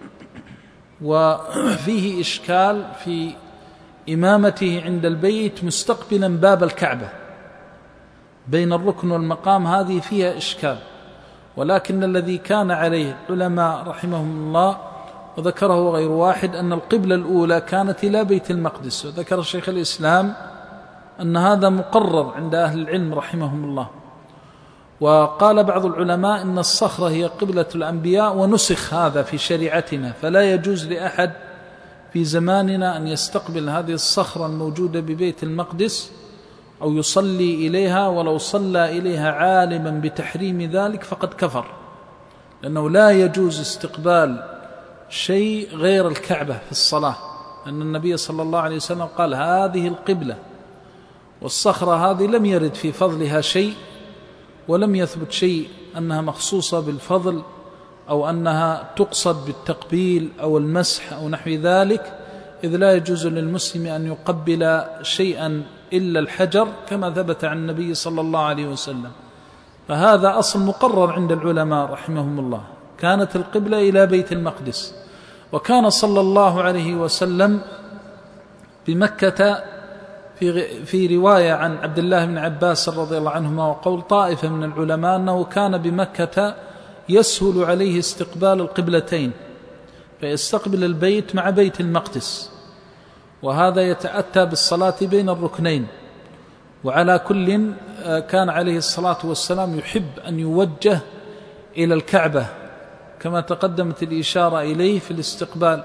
وفيه إشكال في إمامته عند البيت مستقبلا باب الكعبة بين الركن والمقام، هذه فيها إشكال. ولكن الذي كان عليه العلماء رحمهم الله وذكره غير واحد أن القبلة الأولى كانت إلى بيت المقدس. وذكر شيخ الإسلام أن هذا مقرر عند أهل العلم رحمهم الله. وقال بعض العلماء إن الصخرة هي قبلة الأنبياء، ونسخ هذا في شريعتنا، فلا يجوز لأحد في زماننا أن يستقبل هذه الصخرة الموجودة ببيت المقدس أو يصلي إليها، ولو صلى إليها عالما بتحريم ذلك فقد كفر، لأنه لا يجوز استقبال شيء غير الكعبة في الصلاة، أن النبي صلى الله عليه وسلم قال هذه القبلة. والصخرة هذه لم يرد في فضلها شيء، ولم يثبت شيء أنها مخصوصة بالفضل أو أنها تقصد بالتقبيل أو المسح أو نحو ذلك، إذ لا يجوز للمسلم أن يقبل شيئا إلا الحجر كما ثبت عن النبي صلى الله عليه وسلم. فهذا أصل مقرر عند العلماء رحمهم الله. كانت القبلة إلى بيت المقدس. وكان صلى الله عليه وسلم بمكة في في رواية عن عبد الله بن عباس رضي الله عنهما وقول طائفة من العلماء أنه كان بمكة يسهل عليه استقبال القبلتين، فيستقبل البيت مع بيت المقدس، وهذا يتأتى بالصلاة بين الركنين. وعلى كل كان عليه الصلاة والسلام يحب أن يوجه إلى الكعبة كما تقدمت الإشارة إليه في الاستقبال.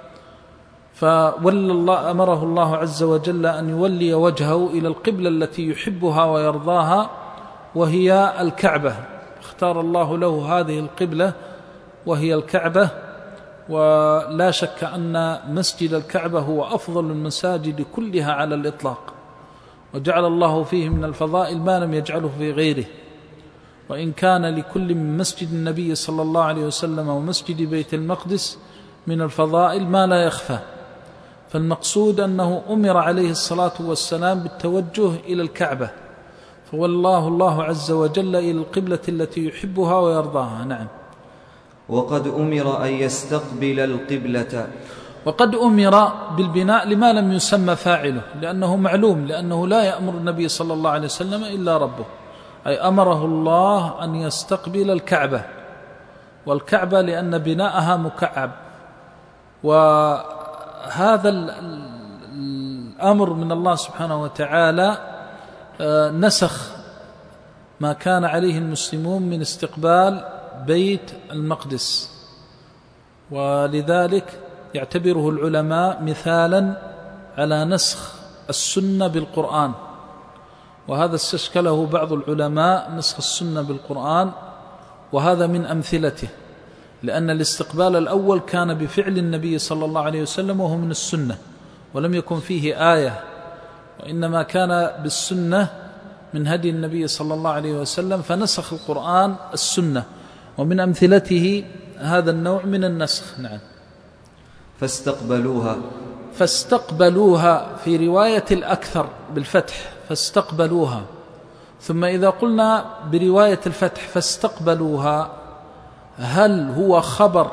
فولى الله أمره الله عز وجل أن يولي وجهه إلى القبلة التي يحبها ويرضاها، وهي الكعبة. اختار الله له هذه القبلة وهي الكعبة. ولا شك أن مسجد الكعبة هو أفضل المساجد كلها على الإطلاق، وجعل الله فيه من الفضائل ما لم يجعله في غيره. وإن كان لكل من مسجد النبي صلى الله عليه وسلم ومسجد بيت المقدس من الفضائل ما لا يخفى، فالمقصود أنه أمر عليه الصلاة والسلام بالتوجه إلى الكعبة، فوالله الله عز وجل إلى القبلة التي يحبها ويرضاها. نعم. وقد أمر أن يستقبل القبلة. وقد أمر بالبناء لما لم يسمى فاعله، لأنه معلوم، لأنه لا يأمر النبي صلى الله عليه وسلم إلا ربه، أي أمره الله أن يستقبل الكعبة. والكعبة لأن بناءها مكعب. وهذا الأمر من الله سبحانه وتعالى نسخ ما كان عليه المسلمون من استقبال بيت المقدس، ولذلك يعتبره العلماء مثالا على نسخ السنة بالقرآن. وهذا استشكله بعض العلماء، نسخ السنة بالقرآن، وهذا من أمثلته، لأن الاستقبال الأول كان بفعل النبي صلى الله عليه وسلم وهو من السنة، ولم يكن فيه آية، وإنما كان بالسنة من هدي النبي صلى الله عليه وسلم، فنسخ القرآن السنة، ومن أمثلته هذا النوع من النسخ. نعم. فاستقبلوها فاستقبلوها في رواية الأكثر بالفتح فاستقبلوها. ثم إذا قلنا برواية الفتح فاستقبلوها، هل هو خبر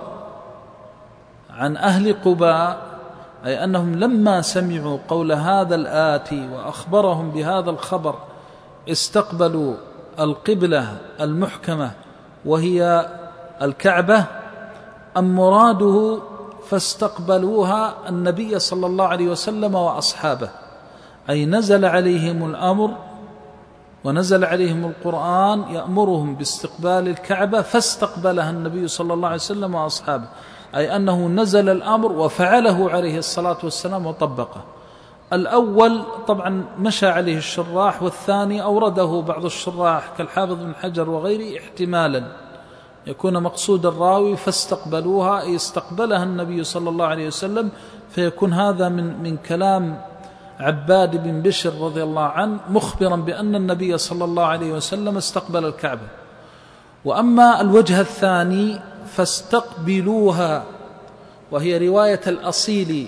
عن أهل قباء، أي أنهم لما سمعوا قول هذا الآتي وأخبرهم بهذا الخبر استقبلوا القبلة المحكمة وهي الكعبة، أم مراده فاستقبلوها النبي صلى الله عليه وسلم وأصحابه، أي نزل عليهم الأمر ونزل عليهم القرآن يأمرهم باستقبال الكعبة فاستقبلها النبي صلى الله عليه وسلم وأصحابه، أي أنه نزل الأمر وفعله عليه الصلاة والسلام وطبقه. الأول طبعا مشى عليه الشراح، والثاني أورده بعض الشراح كالحافظ بن حجر وغيره احتمالا يكون مقصود الراوي فاستقبلوها أي استقبلها النبي صلى الله عليه وسلم، فيكون هذا من من كلام عباد بن بشر رضي الله عنه مخبرا بأن النبي صلى الله عليه وسلم استقبل الكعبة. وأما الوجه الثاني فاستقبلوها، وهي رواية الأصيل،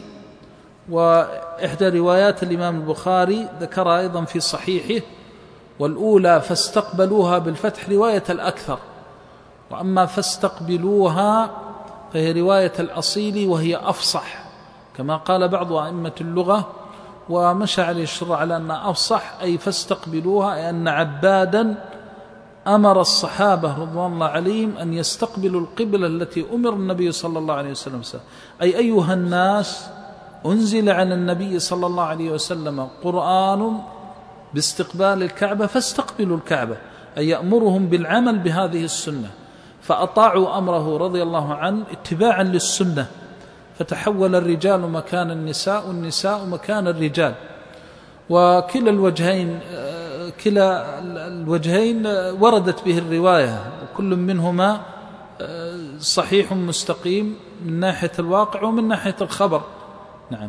وإحدى روايات الإمام البخاري ذكرها أيضا في صحيحه، والأولى فاستقبلوها بالفتح رواية الأكثر، وأما فاستقبلوها فهي رواية الأصيل وهي أفصح كما قال بعض أئمة اللغة، ومشى عليه الشرع على أنها أفصح، أي فاستقبلوها، أي أن عبادا أمر الصحابة رضوان الله عليهم أن يستقبلوا القبلة التي أمر النبي صلى الله عليه وسلم، أي أيها الناس أنزل على النبي صلى الله عليه وسلم قرآن باستقبال الكعبة فاستقبلوا الكعبة، أي يأمرهم بالعمل بهذه السنة، فأطاعوا أمره رضي الله عنه اتباعا للسنة، فتحول الرجال مكان النساء والنساء مكان الرجال. وكلا الوجهين كلا الوجهين وردت به الرواية، وكل منهما صحيح مستقيم من ناحية الواقع ومن ناحية الخبر. نعم.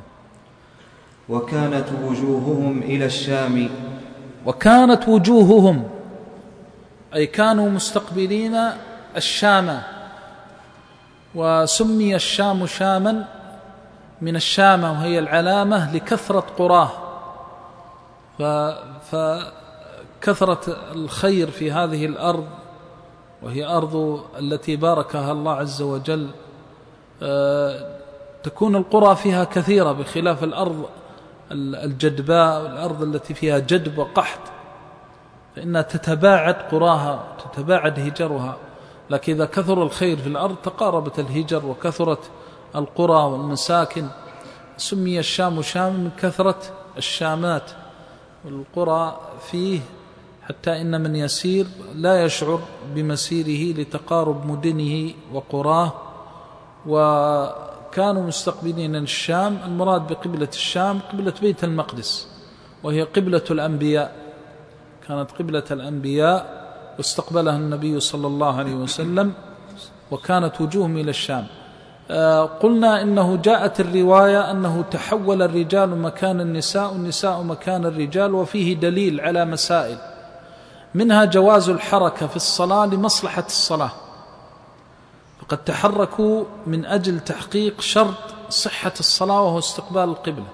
وكانت وجوههم إلى الشام وكانت وجوههم أي كانوا مستقبلين الشام، وسمي الشام شاما من الشام وهي العلامة لكثرة قراه، فكثرة الخير في هذه الأرض، وهي أرض التي باركها الله عز وجل، تكون القرى فيها كثيرة بخلاف الأرض الجدباء والأرض التي فيها جدب وقحط، فإنها تتباعد قراها تتباعد هجرها، لكن إذا كثر الخير في الأرض تقاربت الهجر وكثرت القرى والمساكن. سمي الشام شام من كثرة الشامات والقرى فيه، حتى إن من يسير لا يشعر بمسيره لتقارب مدنه وقراه. وكانوا مستقبلين الشام، المراد بقبلة الشام قبلة بيت المقدس، وهي قبلة الأنبياء، كانت قبلة الأنبياء واستقبلها النبي صلى الله عليه وسلم، وكانت وجوههم إلى الشام. آه قلنا إنه جاءت الرواية أنه تحول الرجال مكان النساء والنساء مكان الرجال، وفيه دليل على مسائل، منها جواز الحركة في الصلاة لمصلحة الصلاة، فقد تحركوا من أجل تحقيق شرط صحة الصلاة وهو استقبال القبلة.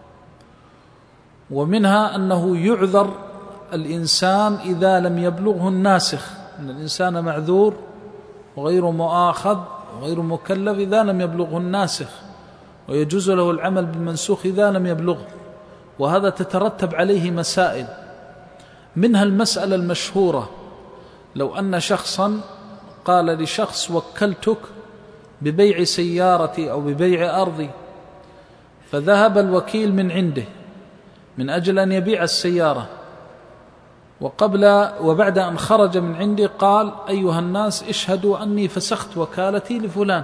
ومنها أنه يعذر الإنسان إذا لم يبلغه الناسخ، أن الإنسان معذور وغير مؤاخذ وغير مكلف إذا لم يبلغه الناسخ، ويجوز له العمل بالمنسوخ إذا لم يبلغه، وهذا تترتب عليه مسائل، منها المسألة المشهورة: لو أن شخصا قال لشخص وكلتك ببيع سيارتي أو ببيع أرضي، فذهب الوكيل من عنده من أجل أن يبيع السيارة، وقبل وبعد أن خرج من عندي قال: أيها الناس اشهدوا أني فسخت وكالتي لفلان،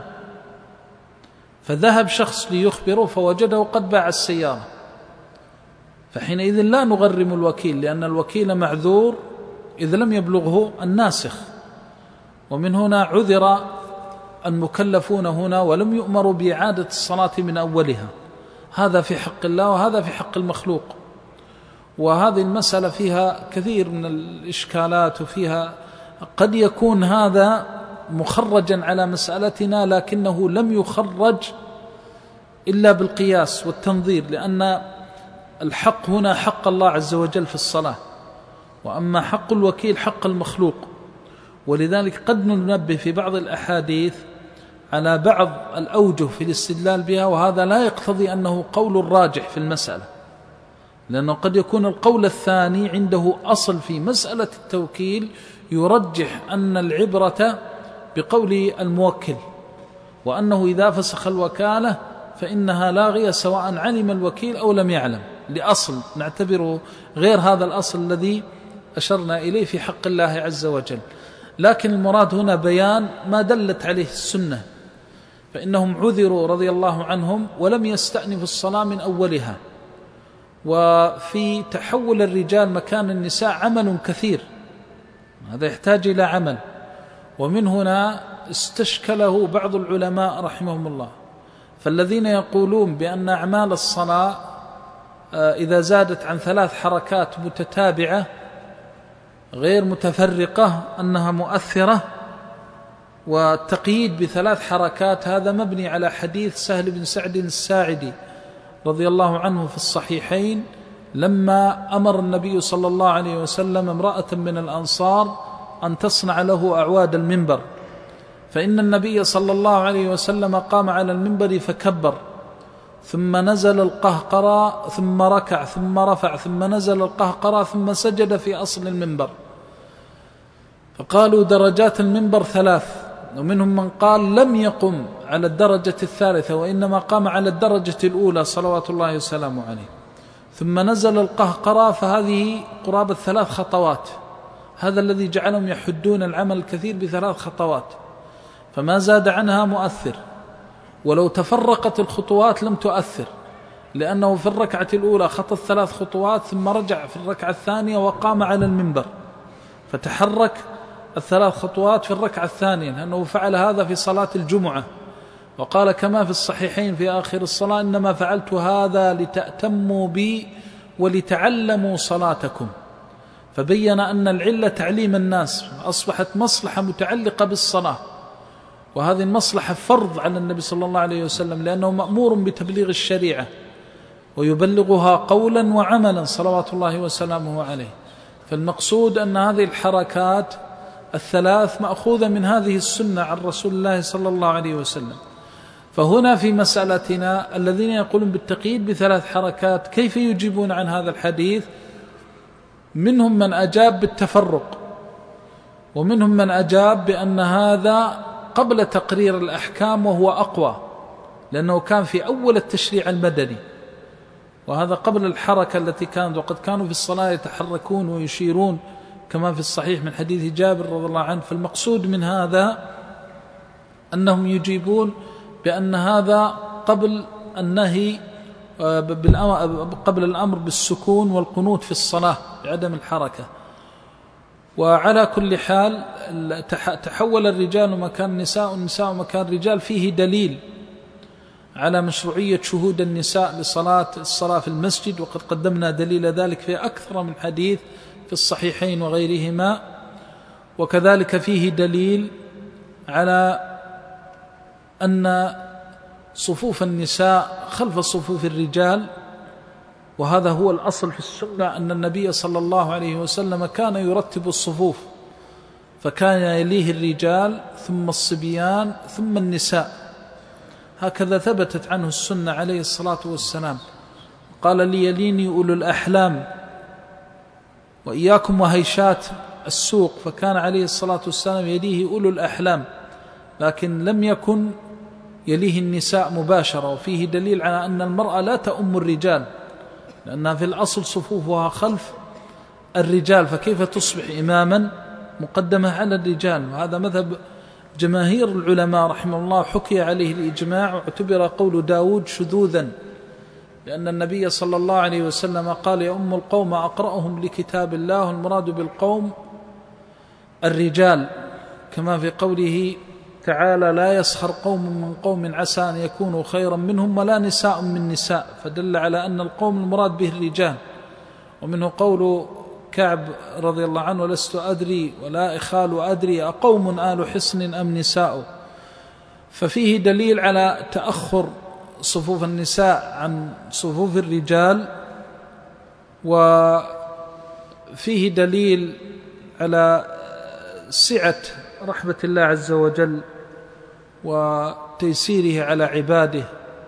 فذهب شخص ليخبره فوجده قد باع السيارة، فحينئذ لا نغرم الوكيل، لأن الوكيل معذور إذ لم يبلغه الناسخ. ومن هنا عذر المكلفون هنا ولم يؤمروا بإعادة الصلاة من أولها، هذا في حق الله وهذا في حق المخلوق. وهذه المسألة فيها كثير من الإشكالات، وفيها قد يكون هذا مخرجا على مسألتنا لكنه لم يخرج إلا بالقياس والتنظير، لأن الحق هنا حق الله عز وجل في الصلاة، وأما حق الوكيل حق المخلوق. ولذلك قد ننبه في بعض الأحاديث على بعض الأوجه في الاستدلال بها، وهذا لا يقتضي أنه قول راجح في المسألة، لأنه قد يكون القول الثاني عنده أصل في مسألة التوكيل يرجح أن العبرة بقول الموكل، وأنه إذا فسخ الوكالة فإنها لاغية سواء علم الوكيل أو لم يعلم، لأصل نعتبره غير هذا الأصل الذي أشرنا إليه في حق الله عز وجل. لكن المراد هنا بيان ما دلت عليه السنة، فإنهم عذروا رضي الله عنهم ولم يستأنفوا الصلاة من أولها. وفي تحول الرجال مكان النساء عمل كثير، هذا يحتاج إلى عمل، ومن هنا استشكله بعض العلماء رحمهم الله. فالذين يقولون بأن أعمال الصلاة إذا زادت عن ثلاث حركات متتابعة غير متفرقة أنها مؤثرة، والتقييد بثلاث حركات هذا مبني على حديث سهل بن سعد الساعدي رضي الله عنه في الصحيحين، لما أمر النبي صلى الله عليه وسلم امرأة من الأنصار أن تصنع له أعواد المنبر، فإن النبي صلى الله عليه وسلم قام على المنبر فكبر، ثم نزل القهقرى، ثم ركع، ثم رفع، ثم نزل القهقرى، ثم سجد في أصل المنبر. فقالوا درجات المنبر ثلاث، ومنهم من قال لم يقم على الدرجة الثالثة وإنما قام على الدرجة الأولى صلوات الله وسلامه عليه، ثم نزل القهقرى، فهذه قرابة ثلاث خطوات. هذا الذي جعلهم يحدون العمل الكثير بثلاث خطوات، فما زاد عنها مؤثر، ولو تفرقت الخطوات لم تؤثر، لأنه في الركعة الأولى خطى ثلاث خطوات ثم رجع في الركعة الثانية وقام على المنبر، فتحرك الثلاث خطوات في الركعة الثانية، لأنه فعل هذا في صلاة الجمعة، وقال كما في الصحيحين في آخر الصلاة إنما فعلت هذا لتأتموا بي ولتعلموا صلاتكم. فبين أن العلة تعليم الناس، أصبحت مصلحة متعلقة بالصلاة، وهذه المصلحة فرض على النبي صلى الله عليه وسلم، لأنه مأمور بتبليغ الشريعة ويبلغها قولا وعملا صلوات الله وسلامه عليه. فالمقصود أن هذه الحركات الثلاث مأخوذة من هذه السنة عن رسول الله صلى الله عليه وسلم. فهنا في مسألتنا الذين يقولون بالتقييد بثلاث حركات كيف يجيبون عن هذا الحديث؟ منهم من أجاب بالتفرق، ومنهم من أجاب بأن هذا قبل تقرير الأحكام وهو أقوى، لأنه كان في أول التشريع المدني، وهذا قبل الحركة التي كانت، وقد كانوا في الصلاة يتحركون ويشيرون كما في الصحيح من حديث جابر رضي الله عنه. فالمقصود من هذا أنهم يجيبون بأن هذا قبل النهي، قبل الأمر بالسكون والقنوت في الصلاة بعدم الحركة. وعلى كل حال تحول الرجال مكان النساء والنساء مكان الرجال، فيه دليل على مشروعية شهود النساء لصلاة الصلاة في المسجد، وقد قدمنا دليل ذلك في أكثر من حديث في الصحيحين وغيرهما. وكذلك فيه دليل على أن صفوف النساء خلف صفوف الرجال، وهذا هو الأصل في السنة، أن النبي صلى الله عليه وسلم كان يرتب الصفوف، فكان يليه الرجال ثم الصبيان ثم النساء، هكذا ثبتت عنه السنة عليه الصلاة والسلام. قال لي يليني أولو الأحلام وإياكم وهيشات السوق، فكان عليه الصلاة والسلام يليه أولو الأحلام، لكن لم يكن يليه النساء مباشرة. وفيه دليل على أن المرأة لا تؤم الرجال، لأنها في الأصل صفوفها خلف الرجال، فكيف تصبح إماما مقدمة على الرجال؟ وهذا مذهب جماهير العلماء رحمه الله، حكي عليه الإجماع، واعتبر قول داود شذوذا، لأن النبي صلى الله عليه وسلم قال يؤم القوم أقرأهم لكتاب الله، والمراد بالقوم الرجال، كما في قوله تعالى لا يسخر قوم من قوم عسى أن يكونوا خيرا منهم ولا نساء من نساء، فدل على أن القوم المراد به الرجال. ومنه قول كعب رضي الله عنه: لست أدري ولا إخال أدري أقوم آل حصن أم نساء. ففيه دليل على تأخر صفوف النساء عن صفوف الرجال، وفيه دليل على سعة رحمة الله عز وجل وتيسيره على عباده.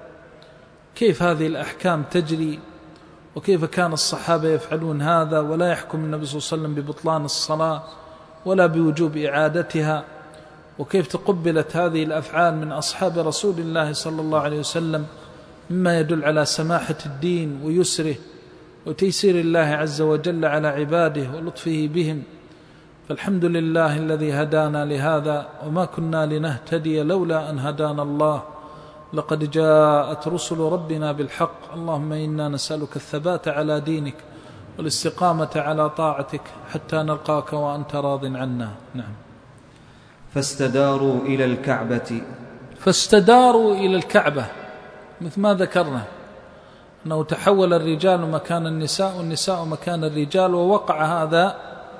كيف هذه الأحكام تجري، وكيف كان الصحابة يفعلون هذا، ولا يحكم النبي صلى الله عليه وسلم ببطلان الصلاة ولا بوجوب إعادتها، وكيف تقبلت هذه الأفعال من أصحاب رسول الله صلى الله عليه وسلم، مما يدل على سماحة الدين ويسره وتيسير الله عز وجل على عباده ولطفه بهم. فالحمد لله الذي هدانا لهذا، وما كنا لنهتدي لولا أن هدانا الله، لقد جاءت رسل ربنا بالحق. اللهم إنا نسألك الثبات على دينك والاستقامة على طاعتك حتى نلقاك وأنت راض عنا. نعم. فاستداروا إلى الكعبة فاستداروا إلى الكعبة مثل ما ذكرنا، أنه تحول الرجال مكان النساء والنساء مكان الرجال، ووقع هذا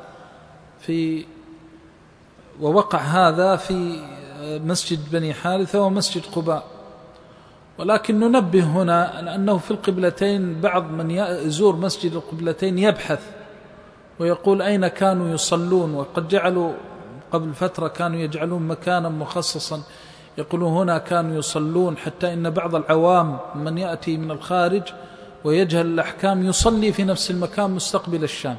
في ووقع هذا في مسجد بني حارثة ومسجد قباء. ولكن ننبه هنا أنه في القبلتين بعض من يزور مسجد القبلتين يبحث ويقول أين كانوا يصلون، وقد جعلوا قبل فترة كانوا يجعلون مكانا مخصصا يقولون هنا كانوا يصلون، حتى إن بعض العوام من يأتي من الخارج ويجهل الأحكام يصلي في نفس المكان مستقبل الشام،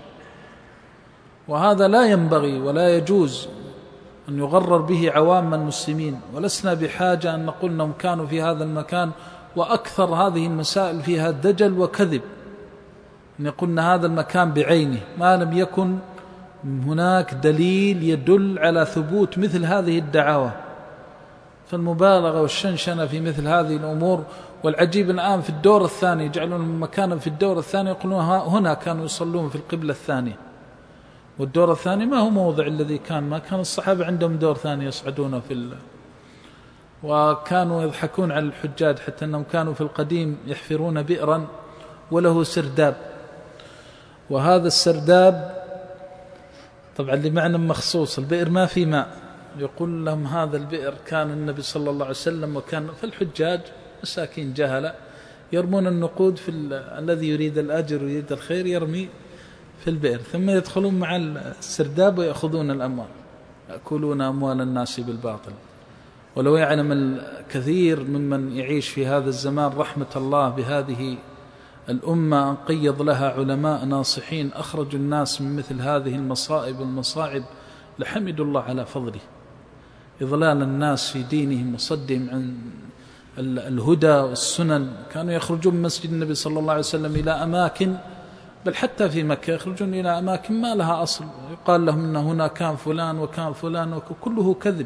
وهذا لا ينبغي ولا يجوز أن يغرر به عوام المسلمين. ولسنا بحاجة أن نقول أنهم كانوا في هذا المكان، وأكثر هذه المسائل فيها دجل وكذب، أن يقولنا هذا المكان بعينه ما لم يكن هناك دليل يدل على ثبوت مثل هذه الدعاوى. فالمبالغة والشنشنة في مثل هذه الأمور. والعجيب الآن في الدور الثاني يجعلون مكانا في الدور الثاني يقولون هنا كانوا يصلون في القبلة الثانية، والدور الثاني ما هو موضع الذي كان، ما كان الصحابة عندهم دور ثاني يصعدونه في ال... وكانوا يضحكون على الحجاج حتى أنهم كانوا في القديم يحفرون بئرا وله سرداب، وهذا السرداب طبعا لمعنى مخصوص، البئر ما في ماء، يقول لهم هذا البئر كان النبي صلى الله عليه وسلم وكان. فالحجاج مساكين جهلة يرمون النقود في ال... الذي يريد الأجر ويريد الخير يرمي في البئر، ثم يدخلون مع السرداب ويأخذون الأموال، يأكلون أموال الناس بالباطل. ولو يعلم الكثير ممن يعيش في هذا الزمان رحمة الله بهذه الأمة أن قيض لها علماء ناصحين أخرجوا الناس من مثل هذه المصائب والمصاعب، لحمدوا الله على فضله. إضلال الناس في دينهم وصدهم عن الهدى والسنن، كانوا يخرجون من مسجد النبي صلى الله عليه وسلم إلى أماكن، بل حتى في مكة يخرجون إلى أماكن ما لها أصل، يقال لهم أن هنا كان فلان وكان فلان، وكله كذب.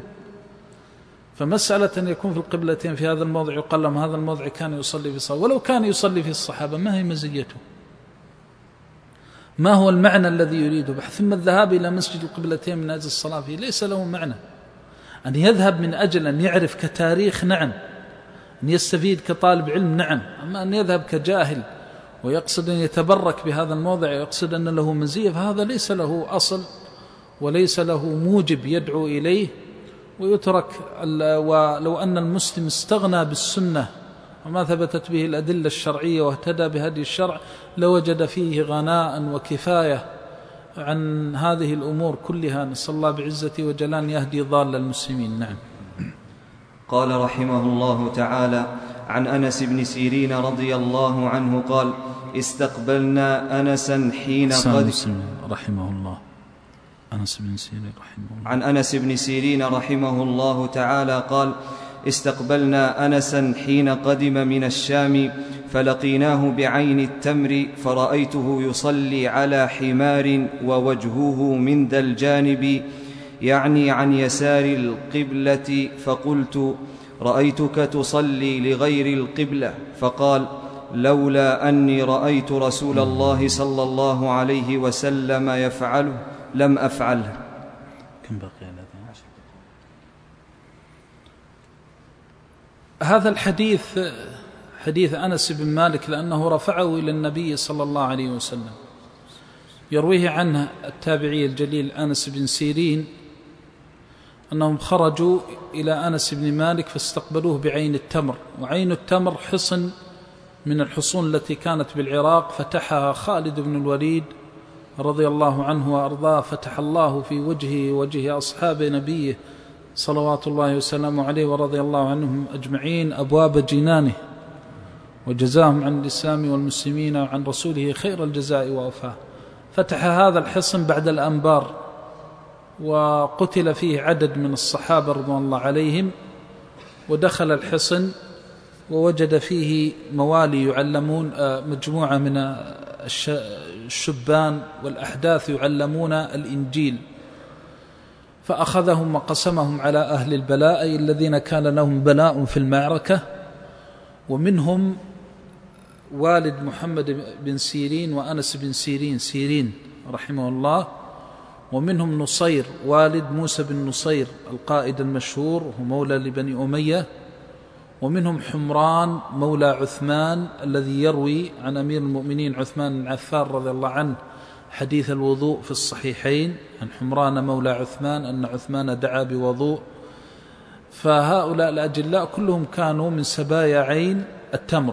فمسألة أن يكون في القبلتين في هذا الموضع يقال لهم هذا الموضع كان يصلي في الصلاة، ولو كان يصلي في الصحابة ما هي مزيته؟ ما هو المعنى الذي يريده بحث؟ ثم الذهاب إلى مسجد القبلتين من أجل الصلاة فيه ليس له معنى. أن يذهب من أجل أن يعرف كتاريخ نعم، أن يستفيد كطالب علم نعم، أما أن يذهب كجاهل ويقصد أن يتبرك بهذا الموضع ويقصد أن له مزية، فهذا ليس له أصل وليس له موجب يدعو إليه ويترك. ولو أن المسلم استغنى بالسنة وما ثبتت به الأدلة الشرعية واهتدى بهدي الشرع لوجد فيه غناء وكفاية عن هذه الأمور كلها. نسأل الله بعزته وجلال يهدي ضال المسلمين. نعم. قال رحمه الله تعالى: عن أنس بن سيرين رضي الله عنه قال: استقبلنا أنسا حين قد رحمه الله أنس بن سيرين رحمه الله عن أنس بن سيرين رحمه الله تعالى قال: استقبلنا أنسا حين قدم من الشام فلقيناه بعين التمر فرأيته يصلي على حمار ووجهه من ذا الجانب، يعني عن يسار القبلة، فقلت: رأيتك تصلي لغير القبلة. فقال: لولا أني رأيت رسول الله صلى الله عليه وسلم يفعله لم أفعله. كم بقي؟ هذا الحديث حديث أنس بن مالك لأنه رفعه إلى النبي صلى الله عليه وسلم، يرويه عنه التابعي الجليل أنس بن سيرين أنهم خرجوا إلى أنس بن مالك فاستقبلوه بعين التمر، وعين التمر حصن من الحصون التي كانت بالعراق فتحها خالد بن الوليد رضي الله عنه وأرضاه، فتح الله في وجهه وجه أصحاب نبيه صلوات الله وسلامه عليه ورضي الله عنهم أجمعين أبواب جنانه، وجزاهم عن الإسلام والمسلمين وعن رسوله خير الجزاء ووفاه. فتح هذا الحصن بعد الأنبار، وقتل فيه عدد من الصحابة رضوان الله عليهم، ودخل الحصن ووجد فيه موالي يعلمون مجموعة من الشبان والأحداث يعلمون الإنجيل، فأخذهم وقسمهم على أهل البلاء أي الذين كان لهم بلاء في المعركة، ومنهم والد محمد بن سيرين وأنس بن سيرين سيرين رحمه الله، ومنهم نصير والد موسى بن نصير القائد المشهور وهو مولى لبني أمية، ومنهم حمران مولى عثمان الذي يروي عن أمير المؤمنين عثمان بن عفان رضي الله عنه حديث الوضوء في الصحيحين عن حمران مولى عثمان أن عثمان دعا بوضوء. فهؤلاء الأجلاء كلهم كانوا من سبايا عين التمر،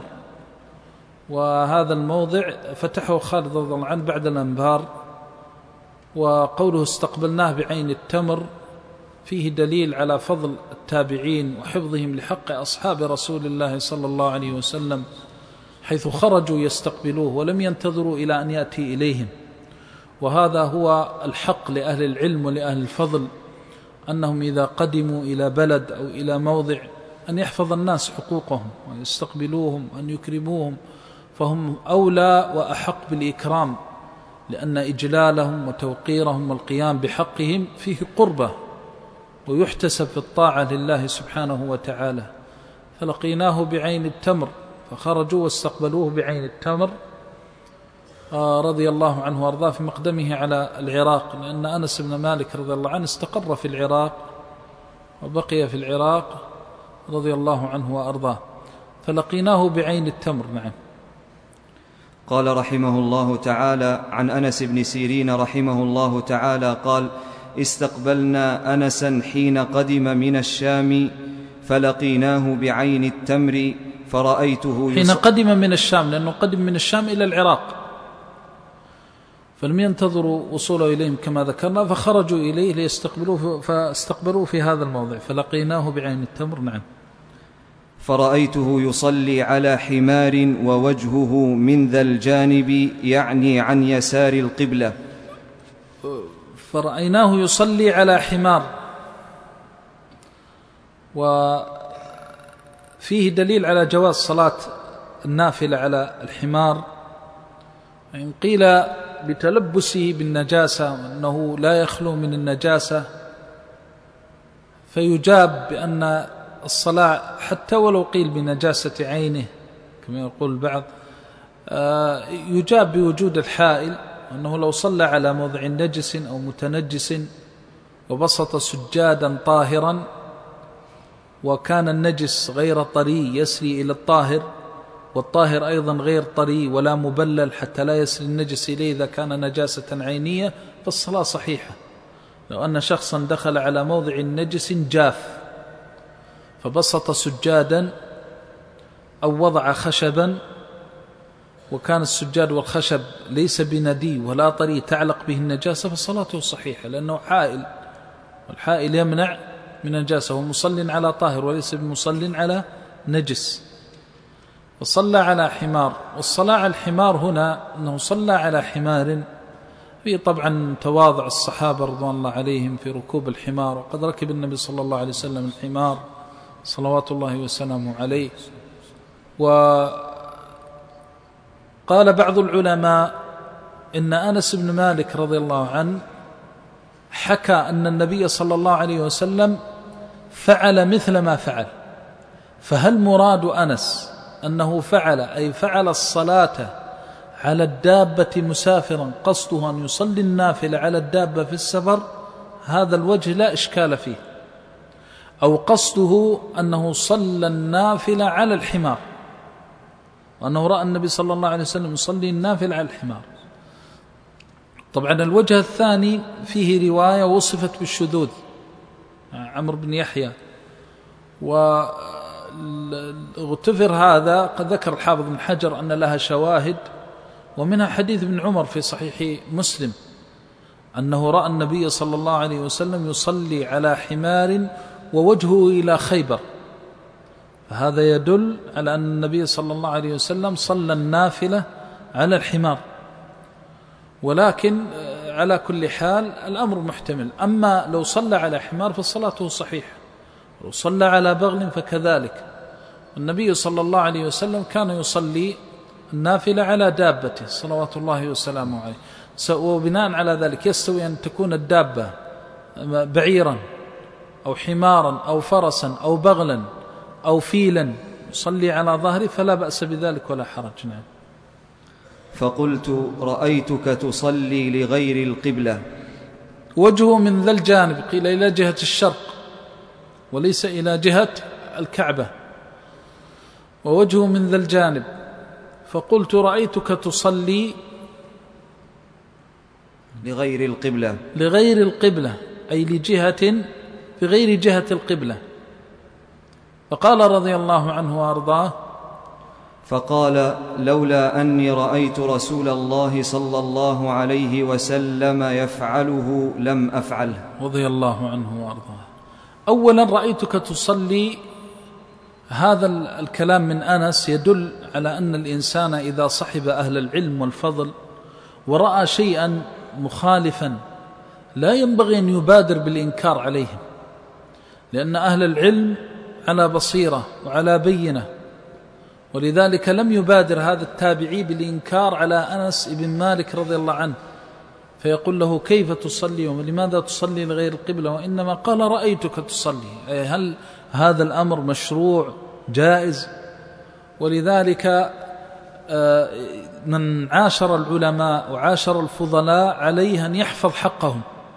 وهذا الموضع فتحه خالد رضي الله عنه بعد الأنبار. وقوله استقبلناه بعين التمر فيه دليل على فضل التابعين وحفظهم لحق أصحاب رسول الله صلى الله عليه وسلم، حيث خرجوا يستقبلوه ولم ينتظروا إلى أن يأتي إليهم. وهذا هو الحق لأهل العلم ولأهل الفضل، أنهم إذا قدموا إلى بلد أو إلى موضع أن يحفظ الناس حقوقهم ويستقبلوهم وأن يكرموهم، فهم أولى وأحق بالإكرام، لأن إجلالهم وتوقيرهم والقيام بحقهم فيه قربة ويحتسب في الطاعة لله سبحانه وتعالى. فلقيناه بعين التمر فخرجوا واستقبلوه بعين التمر رضي الله عنه وارضاه في مقدمه على العراق، لأن أنس بن مالك رضي الله عنه استقر في العراق وبقي في العراق رضي الله عنه وارضاه، فلقيناه بعين التمر. نعم. قال رحمه الله تعالى عن أنس بن سيرين رحمه الله تعالى قال: استقبلنا أنسا حين قدم من الشام فلقيناه بعين التمر فرأيته حين قدم من الشام، لأنه قدم من الشام إلى العراق فلم ينتظروا وصوله إليهم كما ذكرنا، فخرجوا إليه ليستقبلوه فاستقبلوه في هذا الموضع فلقيناه بعين التمر. نعم. فرأيته يصلي على حمار ووجهه من ذا الجانب، يعني عن يسار القبلة. فرأيناه يصلي على حمار، وفيه دليل على جواز صلاة النافلة على الحمار، إن قيل بتلبسه بالنجاسة وأنه لا يخلو من النجاسة، فيجاب بأن الصلاة حتى ولو قيل بنجاسة عينه كما يقول البعض يجاب بوجود الحائل، أنه لو صلى على موضع نجس أو متنجس وبسط سجادا طاهرا وكان النجس غير طري يسري إلى الطاهر، والطاهر أيضا غير طري ولا مبلل حتى لا يسري النجس إليه إذا كان نجاسة عينية، فالصلاة صحيحة. لو أن شخصا دخل على موضع نجس جاف فبسط سجادا أو وضع خشبا وكان السجاد والخشب ليس بندي ولا طري تعلق به النجاسة فصلاته صحيحة، لأنه حائل، والحائل يمنع من النجاسة، ومصل على طاهر وليس بمصل على نجس. وصلى على حمار، والصلاة على الحمار هنا أنه صلى على حمار، في طبعا تواضع الصحابة رضوان الله عليهم في ركوب الحمار، وقد ركب النبي صلى الله عليه وسلم الحمار صلوات الله وسلامه عليه. وقال بعض العلماء إن أنس بن مالك رضي الله عنه حكى أن النبي صلى الله عليه وسلم فعل مثل ما فعل، فهل مراد أنس أنه فعل أي فعل الصلاة على الدابة مسافرا قصده أن يصلي النافلة على الدابة في السفر؟ هذا الوجه لا إشكال فيه. أو قصده أنه صلى النافلة على الحمار، وأنه رأى النبي صلى الله عليه وسلم يصلي النافلة على الحمار. طبعا الوجه الثاني فيه رواية وصفت بالشذوذ، عمرو بن يحيى، واغتفر هذا. قد ذكر الحافظ بن حجر أن لها شواهد، ومنها حديث ابن عمر في صحيح مسلم أنه رأى النبي صلى الله عليه وسلم يصلي على حمار ووجهه إلى خيبر، فهذا يدل على أن النبي صلى الله عليه وسلم صلى النافلة على الحمار. ولكن على كل حال الأمر محتمل. أما لو صلى على حمار فصلاته صحيحة، لو صلى على بغل فكذلك. النبي صلى الله عليه وسلم كان يصلي النافلة على دابته صلوات الله وسلامه عليه، وبناء على ذلك يستوي أن تكون الدابة بعيرا أو حمارا أو فرسا أو بغلا أو فيلا يصلي على ظهره فلا بأس بذلك ولا حرج. نعم. فقلت رأيتك تصلي لغير القبلة. وجهه من ذا الجانب، قيل إلى جهة الشرق وليس إلى جهة الكعبة، ووجهه من ذا الجانب. فقلت رأيتك تصلي لغير القبلة، لغير القبلة أي لجهة في غير جهة القبلة. فقال رضي الله عنه وأرضاه: فقال لولا أني رأيت رسول الله صلى الله عليه وسلم يفعله لم أفعله. رضي الله عنه وأرضاه. أولا رأيتك تصلي، هذا الكلام من أنس يدل على أن الإنسان إذا صحب أهل العلم والفضل ورأى شيئا مخالفا لا ينبغي أن يبادر بالإنكار عليهم، لأن أهل العلم على بصيرة وعلى بينة. ولذلك لم يبادر هذا التابعي بالإنكار على أنس بن مالك رضي الله عنه، فيقول له: كيف تصلي ولماذا تصلي لغير القبلة؟ وإنما قال: رأيتك تصلي. أي هل هذا الأمر مشروع جائز؟ ولذلك من عاشر العلماء وعاشر الفضلاء عليه أن يحفظ حقهم،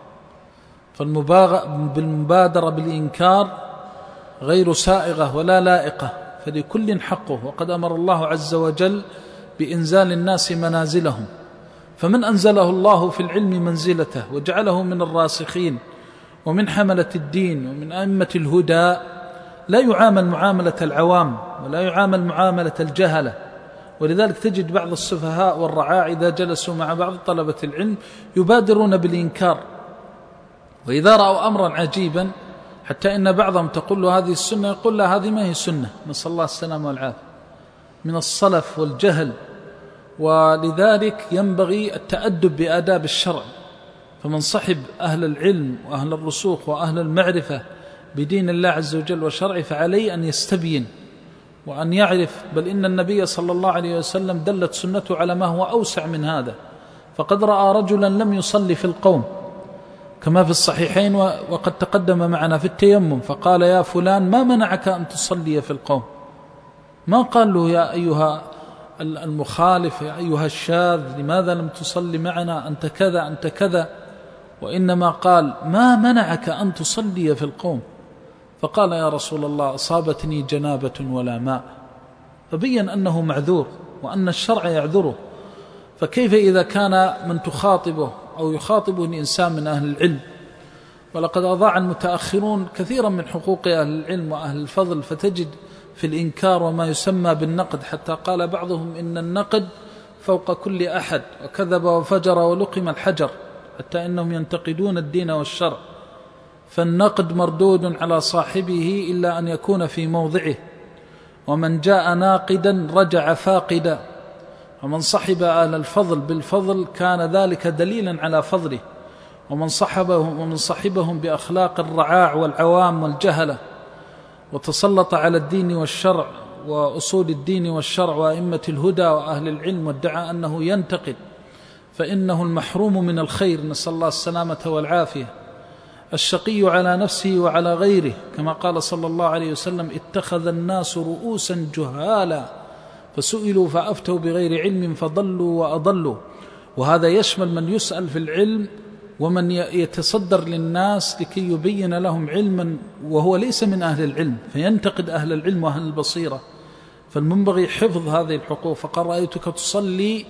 فالمبادرة بالإنكار غير سائغة ولا لائقة، فلكل حقه. وقد أمر الله عز وجل بإنزال الناس منازلهم، فمن أنزله الله في العلم منزلته وجعله من الراسخين ومن حملة الدين ومن أئمة الهدى لا يعامل معاملة العوام ولا يعامل معاملة الجهلة. ولذلك تجد بعض السفهاء والرعاع إذا جلسوا مع بعض طلبة العلم يبادرون بالإنكار، وإذا رأوا أمرا عجيبا حتى إن بعضهم تقول له هذه السنة، يقول لا هذه ما هي سنة، نسأل الله السلامة والعافية، من الصلف والجهل. ولذلك ينبغي التأدب بآداب الشرع، فمن صحب أهل العلم وأهل الرسوخ وأهل المعرفة بدين الله عز وجل وشرعه فعليه أن يستبين وأن يعرف. بل إن النبي صلى الله عليه وسلم دلت سنته على ما هو أوسع من هذا، فقد رأى رجلا لم يصلي في القوم كما في الصحيحين وقد تقدم معنا في التيمم، فقال: يا فلان ما منعك أن تصلي في القوم؟ ما قال له يا أيها المخالف، يا أيها الشاذ، لماذا لم تصلي معنا، أنت كذا أنت كذا، وإنما قال: ما منعك أن تصلي في القوم؟ فقال: يا رسول الله أصابتني جنابة ولا ماء. فبين أنه معذور وأن الشرع يعذره. فكيف إذا كان من تخاطبه أو يخاطبه الإنسان من أهل العلم؟ ولقد أضاع المتأخرون كثيرا من حقوق أهل العلم وأهل الفضل، فتجد في الإنكار وما يسمى بالنقد، حتى قال بعضهم إن النقد فوق كل أحد، وكذب وفجر ولقم الحجر، حتى إنهم ينتقدون الدين والشرع. فالنقد مردود على صاحبه إلا أن يكون في موضعه، ومن جاء ناقدا رجع فاقدا. ومن صحب أهل الفضل بالفضل كان ذلك دليلا على فضله، ومن صحبهم, ومن صحبهم بأخلاق الرعاع والعوام والجهلة وتسلط على الدين والشرع وأصول الدين والشرع وأئمة الهدى وأهل العلم وادعى أنه ينتقد، فإنه المحروم من الخير، نسأل الله السلامة والعافية. الشقي على نفسه وعلى غيره، كما قال صلى الله عليه وسلم: اتخذ الناس رؤوسا جهالا فسئلوا فأفتوا بغير علم فضلوا وأضلوا. وهذا يشمل من يسأل في العلم ومن يتصدر للناس لكي يبين لهم علما وهو ليس من أهل العلم، فينتقد أهل العلم وأهل البصيرة. فالمنبغي حفظ هذه الحقوق. فقال: رأيتك تصلي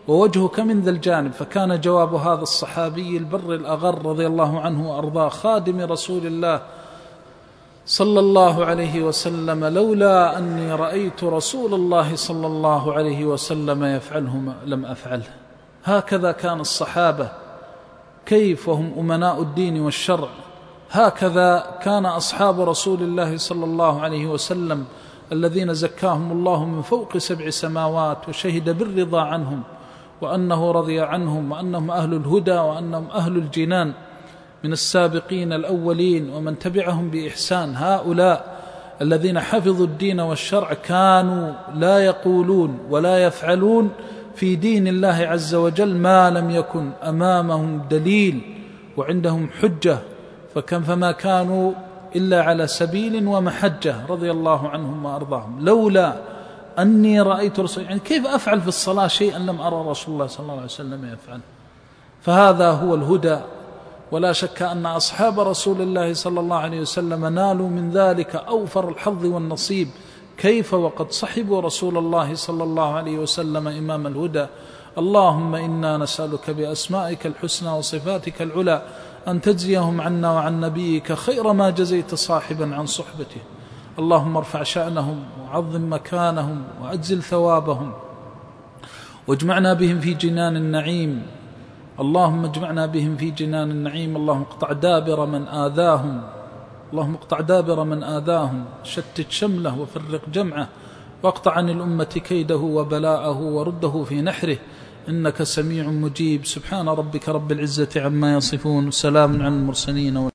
ووجهك من ذا الجانب. فكان جواب هذا الصحابي البر الأغر رضي الله عنه وأرضاه خادم رسول الله صلى الله عليه وسلم: لولا أني رأيت رسول الله صلى الله عليه وسلم يفعله لم أفعله. هكذا كان الصحابة، كيف هم أمناء الدين والشرع. هكذا كان أصحاب رسول الله صلى الله عليه وسلم الذين زكاهم الله من فوق سبع سماوات وشهد بالرضا عنهم وأنه رضي عنهم وأنهم أهل الهدى وأنهم أهل الجنان من السابقين الأولين ومن تبعهم بإحسان. هؤلاء الذين حفظوا الدين والشرع كانوا لا يقولون ولا يفعلون في دين الله عز وجل ما لم يكن أمامهم دليل وعندهم حجة، فكم فما كانوا إلا على سبيل ومحجة رضي الله عنهم وأرضاهم. لولا أني رأيت رسول، يعني كيف أفعل في الصلاة شيئا لم أرى رسول الله صلى الله عليه وسلم يفعل؟ فهذا هو الهدى. ولا شك أن أصحاب رسول الله صلى الله عليه وسلم نالوا من ذلك أوفر الحظ والنصيب، كيف وقد صحبوا رسول الله صلى الله عليه وسلم إمام الهدى. اللهم إنا نسألك بأسمائك الحسنى وصفاتك العلى أن تجزيهم عنا وعن نبيك خير ما جزيت صاحبا عن صحبته. اللهم ارفع شأنهم وعظم مكانهم وأجزل ثوابهم واجمعنا بهم في جنان النعيم. اللهم اجمعنا بهم في جنان النعيم. اللهم اقطع دابر من آذاهم، اللهم اقطع دابر من آذاهم، شتت شمله وفرق جمعه، واقطع عن الأمة كيده وبلاءه ورده في نحره، إنك سميع مجيب. سبحان ربك رب العزة عما يصفون، سلام على المرسلين.